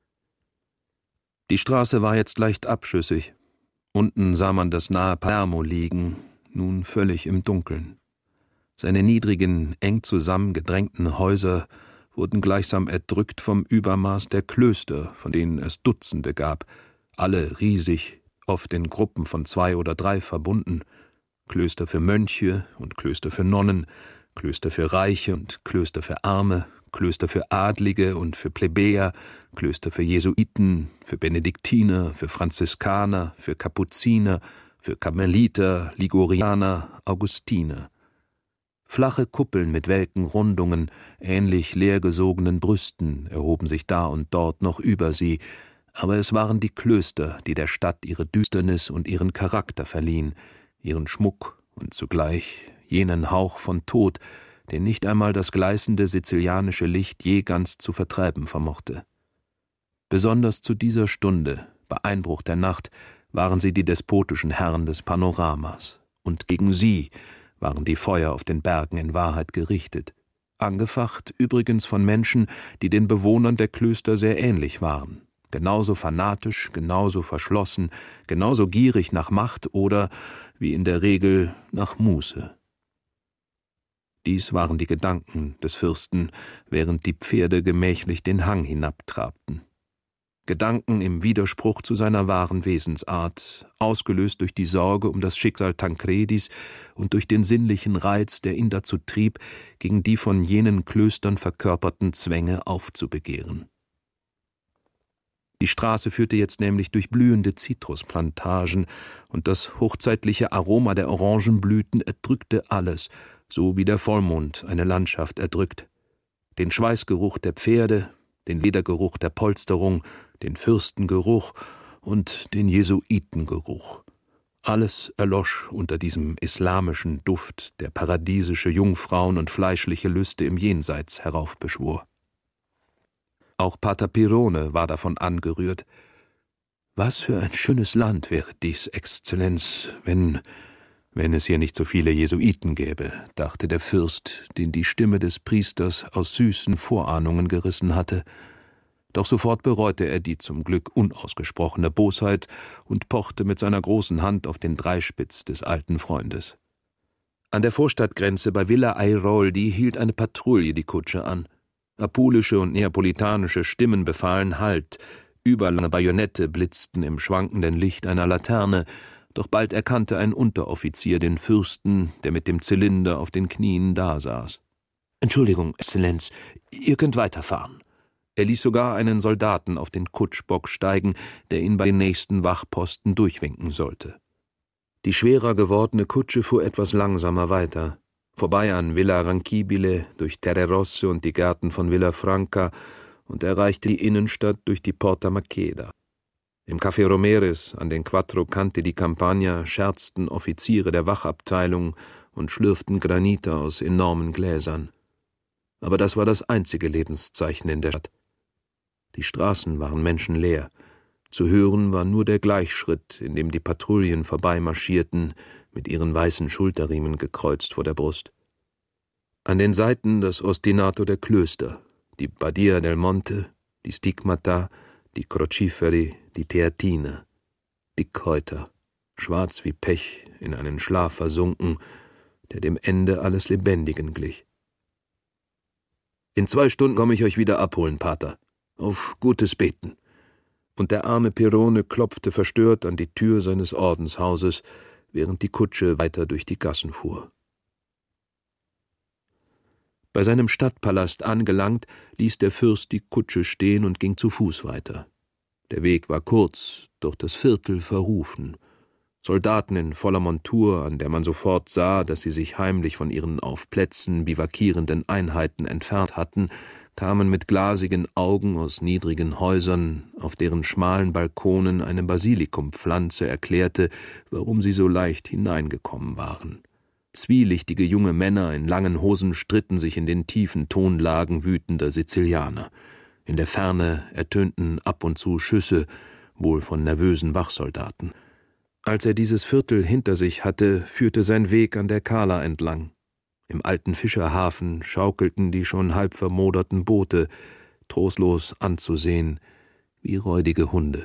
Die Straße war jetzt leicht abschüssig. Unten sah man das nahe Palermo liegen, nun völlig im Dunkeln. Seine niedrigen, eng zusammengedrängten Häuser wurden gleichsam erdrückt vom Übermaß der Klöster, von denen es Dutzende gab, alle riesig, oft in Gruppen von zwei oder drei verbunden, Klöster für Mönche und Klöster für Nonnen, Klöster für Reiche und Klöster für Arme, Klöster für Adlige und für Plebejer, Klöster für Jesuiten, für Benediktiner, für Franziskaner, für Kapuziner, für Karmeliter, Ligurianer, Augustiner. Flache Kuppeln mit welken Rundungen, ähnlich leergesogenen Brüsten, erhoben sich da und dort noch über sie, aber es waren die Klöster, die der Stadt ihre Düsternis und ihren Charakter verliehen, ihren Schmuck und zugleich jenen Hauch von Tod, den nicht einmal das gleißende sizilianische Licht je ganz zu vertreiben vermochte. Besonders zu dieser Stunde, bei Einbruch der Nacht, waren sie die despotischen Herren des Panoramas, und gegen sie waren die Feuer auf den Bergen in Wahrheit gerichtet, angefacht übrigens von Menschen, die den Bewohnern der Klöster sehr ähnlich waren, genauso fanatisch, genauso verschlossen, genauso gierig nach Macht oder, wie in der Regel, nach Muße. Dies waren die Gedanken des Fürsten, während die Pferde gemächlich den Hang hinabtrabten. Gedanken im Widerspruch zu seiner wahren Wesensart, ausgelöst durch die Sorge um das Schicksal Tancredis und durch den sinnlichen Reiz, der ihn dazu trieb, gegen die von jenen Klöstern verkörperten Zwänge aufzubegehren. Die Straße führte jetzt nämlich durch blühende Zitrusplantagen, und das hochzeitliche Aroma der Orangenblüten erdrückte alles, so wie der Vollmond eine Landschaft erdrückt. Den Schweißgeruch der Pferde, den Ledergeruch der Polsterung, den Fürstengeruch und den Jesuitengeruch. Alles erlosch unter diesem islamischen Duft, der paradiesische Jungfrauen und fleischliche Lüste im Jenseits heraufbeschwor. Auch Pater Pirone war davon angerührt. Was für ein schönes Land wäre dies, Exzellenz, wenn, wenn es hier nicht so viele Jesuiten gäbe, dachte der Fürst, den die Stimme des Priesters aus süßen Vorahnungen gerissen hatte. Doch sofort bereute er die zum Glück unausgesprochene Bosheit und pochte mit seiner großen Hand auf den Dreispitz des alten Freundes. An der Vorstadtgrenze bei Villa Airoldi hielt eine Patrouille die Kutsche an. Apulische und neapolitanische Stimmen befahlen Halt, überlange Bajonette blitzten im schwankenden Licht einer Laterne, doch bald erkannte ein Unteroffizier den Fürsten, der mit dem Zylinder auf den Knien dasaß. »Entschuldigung, Exzellenz, ihr könnt weiterfahren.« Er ließ sogar einen Soldaten auf den Kutschbock steigen, der ihn bei den nächsten Wachposten durchwinken sollte. Die schwerer gewordene Kutsche fuhr etwas langsamer weiter, vorbei an Villa Ranchibile, durch Terrerosse und die Gärten von Villa Franca und erreichte die Innenstadt durch die Porta Maqueda. Im Café Romeres an den Quattro Canti di Campagna scherzten Offiziere der Wachabteilung und schlürften Granite aus enormen Gläsern. Aber das war das einzige Lebenszeichen in der Stadt. Die Straßen waren menschenleer. Zu hören war nur der Gleichschritt, in dem die Patrouillen vorbeimarschierten, mit ihren weißen Schulterriemen gekreuzt vor der Brust. An den Seiten das Ostinato der Klöster, die Badia del Monte, die Stigmata, die Crociferi, die Theatiner. Dickhäuter, schwarz wie Pech, in einen Schlaf versunken, der dem Ende alles Lebendigen glich. »In zwei Stunden komme ich euch wieder abholen, Pater. Auf gutes Beten.« Und der arme Pirone klopfte verstört an die Tür seines Ordenshauses, während die Kutsche weiter durch die Gassen fuhr. Bei seinem Stadtpalast angelangt, ließ der Fürst die Kutsche stehen und ging zu Fuß weiter. Der Weg war kurz, durch das Viertel verrufen. Soldaten in voller Montur, an der man sofort sah, dass sie sich heimlich von ihren auf Plätzen bivakierenden Einheiten entfernt hatten, kamen mit glasigen Augen aus niedrigen Häusern, auf deren schmalen Balkonen eine Basilikumpflanze erklärte, warum sie so leicht hineingekommen waren. Zwielichtige junge Männer in langen Hosen stritten sich in den tiefen Tonlagen wütender Sizilianer. In der Ferne ertönten ab und zu Schüsse, wohl von nervösen Wachsoldaten. Als er dieses Viertel hinter sich hatte, führte sein Weg an der Cala entlang. Im alten Fischerhafen schaukelten die schon halb vermoderten Boote, trostlos anzusehen, wie räudige Hunde.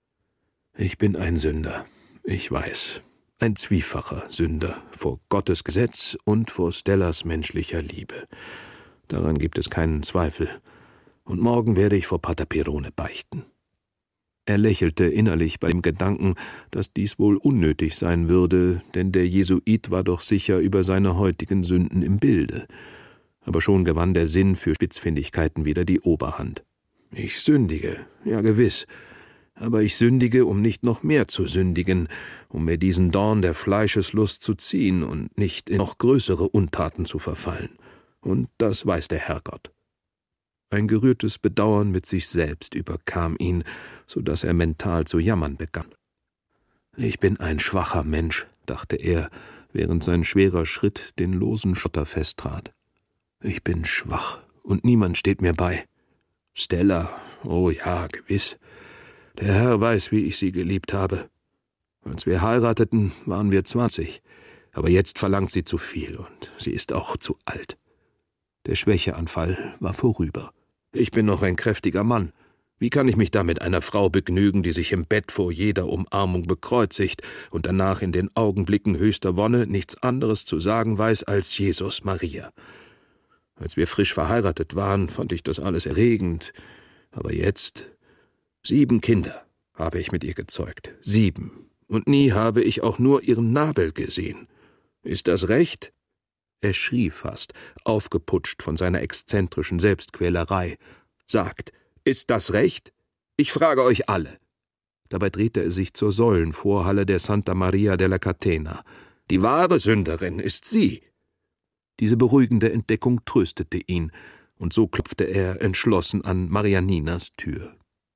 Ich bin ein Sünder, ich weiß, ein zwiefacher Sünder, vor Gottes Gesetz und vor Stellas menschlicher Liebe. Daran gibt es keinen Zweifel. Und morgen werde ich vor Pater Pirone beichten. Er lächelte innerlich bei dem Gedanken, dass dies wohl unnötig sein würde, denn der Jesuit war doch sicher über seine heutigen Sünden im Bilde. Aber schon gewann der Sinn für Spitzfindigkeiten wieder die Oberhand. Ich sündige, ja gewiss, aber ich sündige, um nicht noch mehr zu sündigen, um mir diesen Dorn der Fleischeslust zu ziehen und nicht in noch größere Untaten zu verfallen. Und das weiß der Herrgott. Ein gerührtes Bedauern mit sich selbst überkam ihn, so dass er mental zu jammern begann. »Ich bin ein schwacher Mensch«, dachte er, während sein schwerer Schritt den losen Schotter festtrat. »Ich bin schwach, und niemand steht mir bei. Stella, oh ja, gewiss. Der Herr weiß, wie ich sie geliebt habe. Als wir heirateten, waren wir zwanzig, aber jetzt verlangt sie zu viel, und sie ist auch zu alt. Der Schwächeanfall war vorüber. Ich bin noch ein kräftiger Mann. Wie kann ich mich da mit einer Frau begnügen, die sich im Bett vor jeder Umarmung bekreuzigt und danach in den Augenblicken höchster Wonne nichts anderes zu sagen weiß als Jesus Maria? Als wir frisch verheiratet waren, fand ich das alles erregend. Aber jetzt... Sieben Kinder habe ich mit ihr gezeugt. Sieben. Und nie habe ich auch nur ihren Nabel gesehen. Ist das recht? Er schrie fast, aufgeputscht von seiner exzentrischen Selbstquälerei. »Sagt, ist das recht? Ich frage euch alle.« Dabei drehte er sich zur Säulenvorhalle der Santa Maria della Catena. »Die wahre Sünderin ist sie.« Diese beruhigende Entdeckung tröstete ihn, und so klopfte er entschlossen an Marianinas Tür.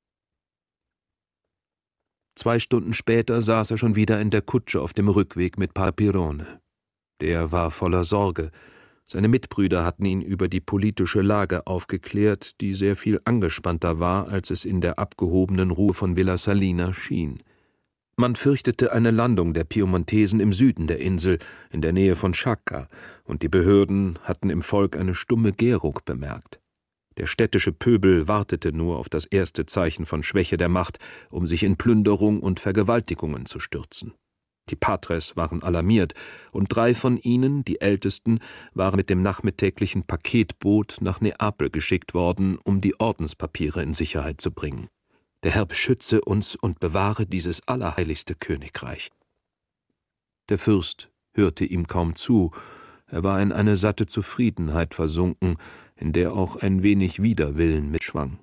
Zwei Stunden später saß er schon wieder in der Kutsche auf dem Rückweg mit Pater Pirone. Der war voller Sorge. Seine Mitbrüder hatten ihn über die politische Lage aufgeklärt, die sehr viel angespannter war, als es in der abgehobenen Ruhe von Villa Salina schien. Man fürchtete eine Landung der Piemontesen im Süden der Insel, in der Nähe von Sciacca, und die Behörden hatten im Volk eine stumme Gärung bemerkt. Der städtische Pöbel wartete nur auf das erste Zeichen von Schwäche der Macht, um sich in Plünderung und Vergewaltigungen zu stürzen. Die Patres waren alarmiert, und drei von ihnen, die ältesten, waren mit dem nachmittäglichen Paketboot nach Neapel geschickt worden, um die Ordenspapiere in Sicherheit zu bringen. Der Herr beschütze uns und bewahre dieses allerheiligste Königreich. Der Fürst hörte ihm kaum zu, er war in eine satte Zufriedenheit versunken, in der auch ein wenig Widerwillen mitschwang.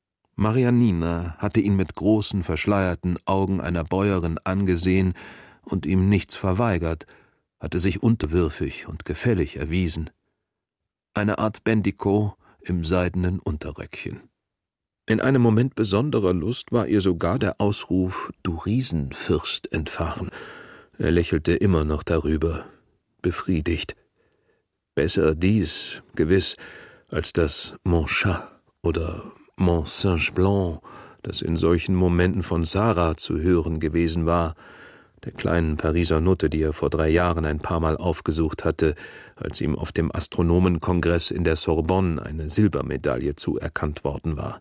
Marianina hatte ihn mit großen, verschleierten Augen einer Bäuerin angesehen und ihm nichts verweigert, hatte sich unterwürfig und gefällig erwiesen. Eine Art Bendico im seidenen Unterröckchen. In einem Moment besonderer Lust war ihr sogar der Ausruf »Du Riesenfürst« entfahren. Er lächelte immer noch darüber, befriedigt. Besser dies, gewiss, als das »Mon Chat« oder »Mon Singe Blanc«, das in solchen Momenten von Sarah zu hören gewesen war, der kleinen Pariser Nutte, die er vor drei Jahren ein paar Mal aufgesucht hatte, als ihm auf dem Astronomenkongress in der Sorbonne eine Silbermedaille zuerkannt worden war.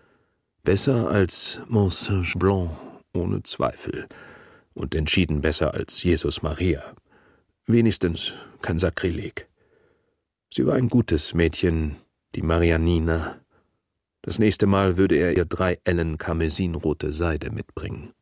Besser als Mon Singe Blanc, ohne Zweifel, und entschieden besser als Jesus Maria. Wenigstens kein Sakrileg. Sie war ein gutes Mädchen, die Marianina. Das nächste Mal würde er ihr drei Ellen karmesinrote Seide mitbringen.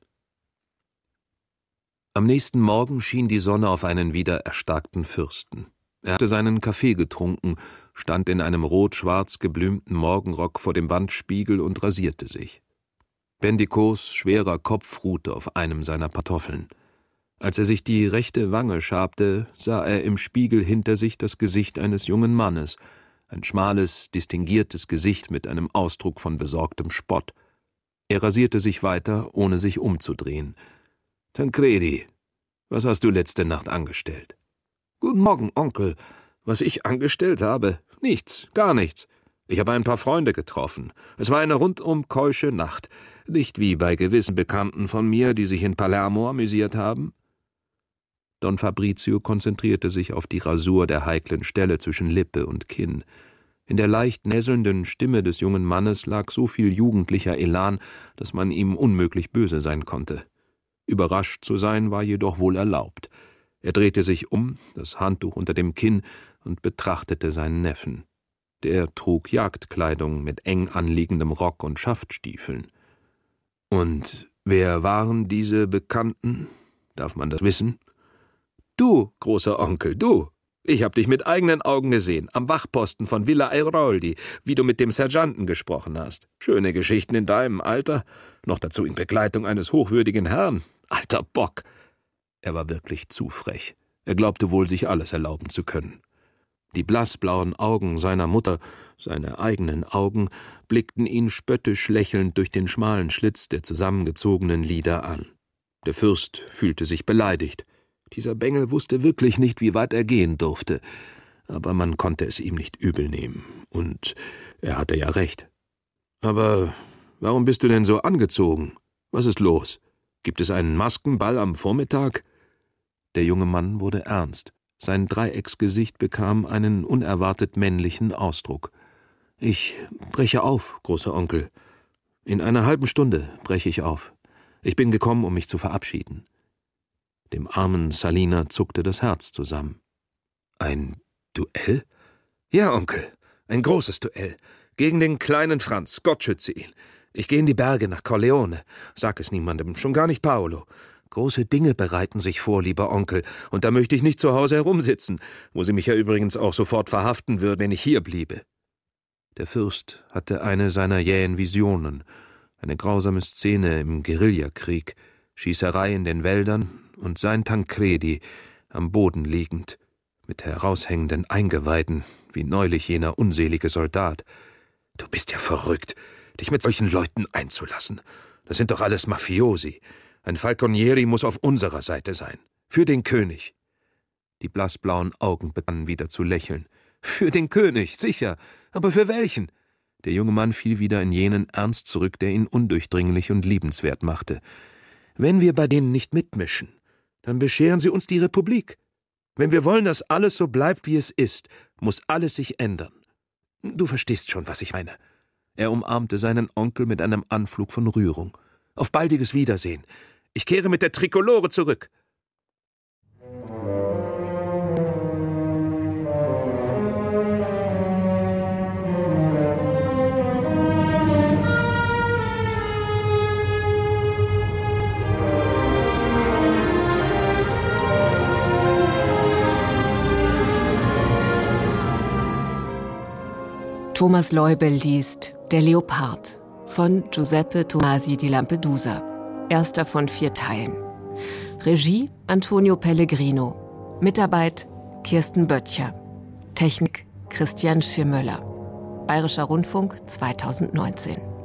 Am nächsten Morgen schien die Sonne auf einen wieder erstarkten Fürsten. Er hatte seinen Kaffee getrunken, stand in einem rot-schwarz geblümten Morgenrock vor dem Wandspiegel und rasierte sich. Bendicos schwerer Kopf ruhte auf einem seiner Pantoffeln. Als er sich die rechte Wange schabte, sah er im Spiegel hinter sich das Gesicht eines jungen Mannes, ein schmales, distinguiertes Gesicht mit einem Ausdruck von besorgtem Spott. Er rasierte sich weiter, ohne sich umzudrehen. »Tancredi, was hast du letzte Nacht angestellt?« »Guten Morgen, Onkel. Was ich angestellt habe? Nichts, gar nichts. Ich habe ein paar Freunde getroffen. Es war eine rundum keusche Nacht. Nicht wie bei gewissen Bekannten von mir, die sich in Palermo amüsiert haben.« Don Fabrizio konzentrierte sich auf die Rasur der heiklen Stelle zwischen Lippe und Kinn. In der leicht näselnden Stimme des jungen Mannes lag so viel jugendlicher Elan, dass man ihm unmöglich böse sein konnte. Überrascht zu sein war jedoch wohl erlaubt. Er drehte sich um, das Handtuch unter dem Kinn, und betrachtete seinen Neffen. Der trug Jagdkleidung mit eng anliegendem Rock und Schaftstiefeln. Und wer waren diese Bekannten? Darf man das wissen? Du, großer Onkel, du! Ich hab dich mit eigenen Augen gesehen, am Wachposten von Villa Airoldi, wie du mit dem Sergeanten gesprochen hast. Schöne Geschichten in deinem Alter, noch dazu in Begleitung eines hochwürdigen Herrn. Alter Bock! Er war wirklich zu frech. Er glaubte wohl, sich alles erlauben zu können. Die blassblauen Augen seiner Mutter, seine eigenen Augen, blickten ihn spöttisch lächelnd durch den schmalen Schlitz der zusammengezogenen Lider an. Der Fürst fühlte sich beleidigt. Dieser Bengel wusste wirklich nicht, wie weit er gehen durfte, aber man konnte es ihm nicht übel nehmen, und er hatte ja recht. »Aber warum bist du denn so angezogen? Was ist los? Gibt es einen Maskenball am Vormittag?« Der junge Mann wurde ernst. Sein Dreiecksgesicht bekam einen unerwartet männlichen Ausdruck. »Ich breche auf, großer Onkel. In einer halben Stunde breche ich auf. Ich bin gekommen, um mich zu verabschieden.« Dem armen Salina zuckte das Herz zusammen. »Ein Duell?« »Ja, Onkel, ein großes Duell. Gegen den kleinen Franz, Gott schütze ihn. Ich gehe in die Berge nach Corleone. Sag es niemandem, schon gar nicht Paolo. Große Dinge bereiten sich vor, lieber Onkel, und da möchte ich nicht zu Hause herumsitzen, wo sie mich ja übrigens auch sofort verhaften würden, wenn ich hier bliebe.« Der Fürst hatte eine seiner jähen Visionen, eine grausame Szene im Guerillakrieg, Schießerei in den Wäldern und sein Tancredi, am Boden liegend, mit heraushängenden Eingeweiden, wie neulich jener unselige Soldat. »Du bist ja verrückt, dich mit solchen Leuten einzulassen. Das sind doch alles Mafiosi. Ein Falconieri muss auf unserer Seite sein. Für den König.« Die blassblauen Augen begannen wieder zu lächeln. »Für den König, sicher. Aber für welchen?« Der junge Mann fiel wieder in jenen Ernst zurück, der ihn undurchdringlich und liebenswert machte. »Wenn wir bei denen nicht mitmischen, dann bescheren sie uns die Republik. Wenn wir wollen, dass alles so bleibt, wie es ist, muss alles sich ändern. Du verstehst schon, was ich meine.« Er umarmte seinen Onkel mit einem Anflug von Rührung. »Auf baldiges Wiedersehen. Ich kehre mit der Trikolore zurück.« Thomas Leubel liest Der Leopard von Giuseppe Tomasi di Lampedusa. Erster von vier Teilen. Regie Antonio Pellegrino. Mitarbeit Kirsten Böttcher. Technik Christian Schirmöller. Bayerischer Rundfunk zweitausendneunzehn.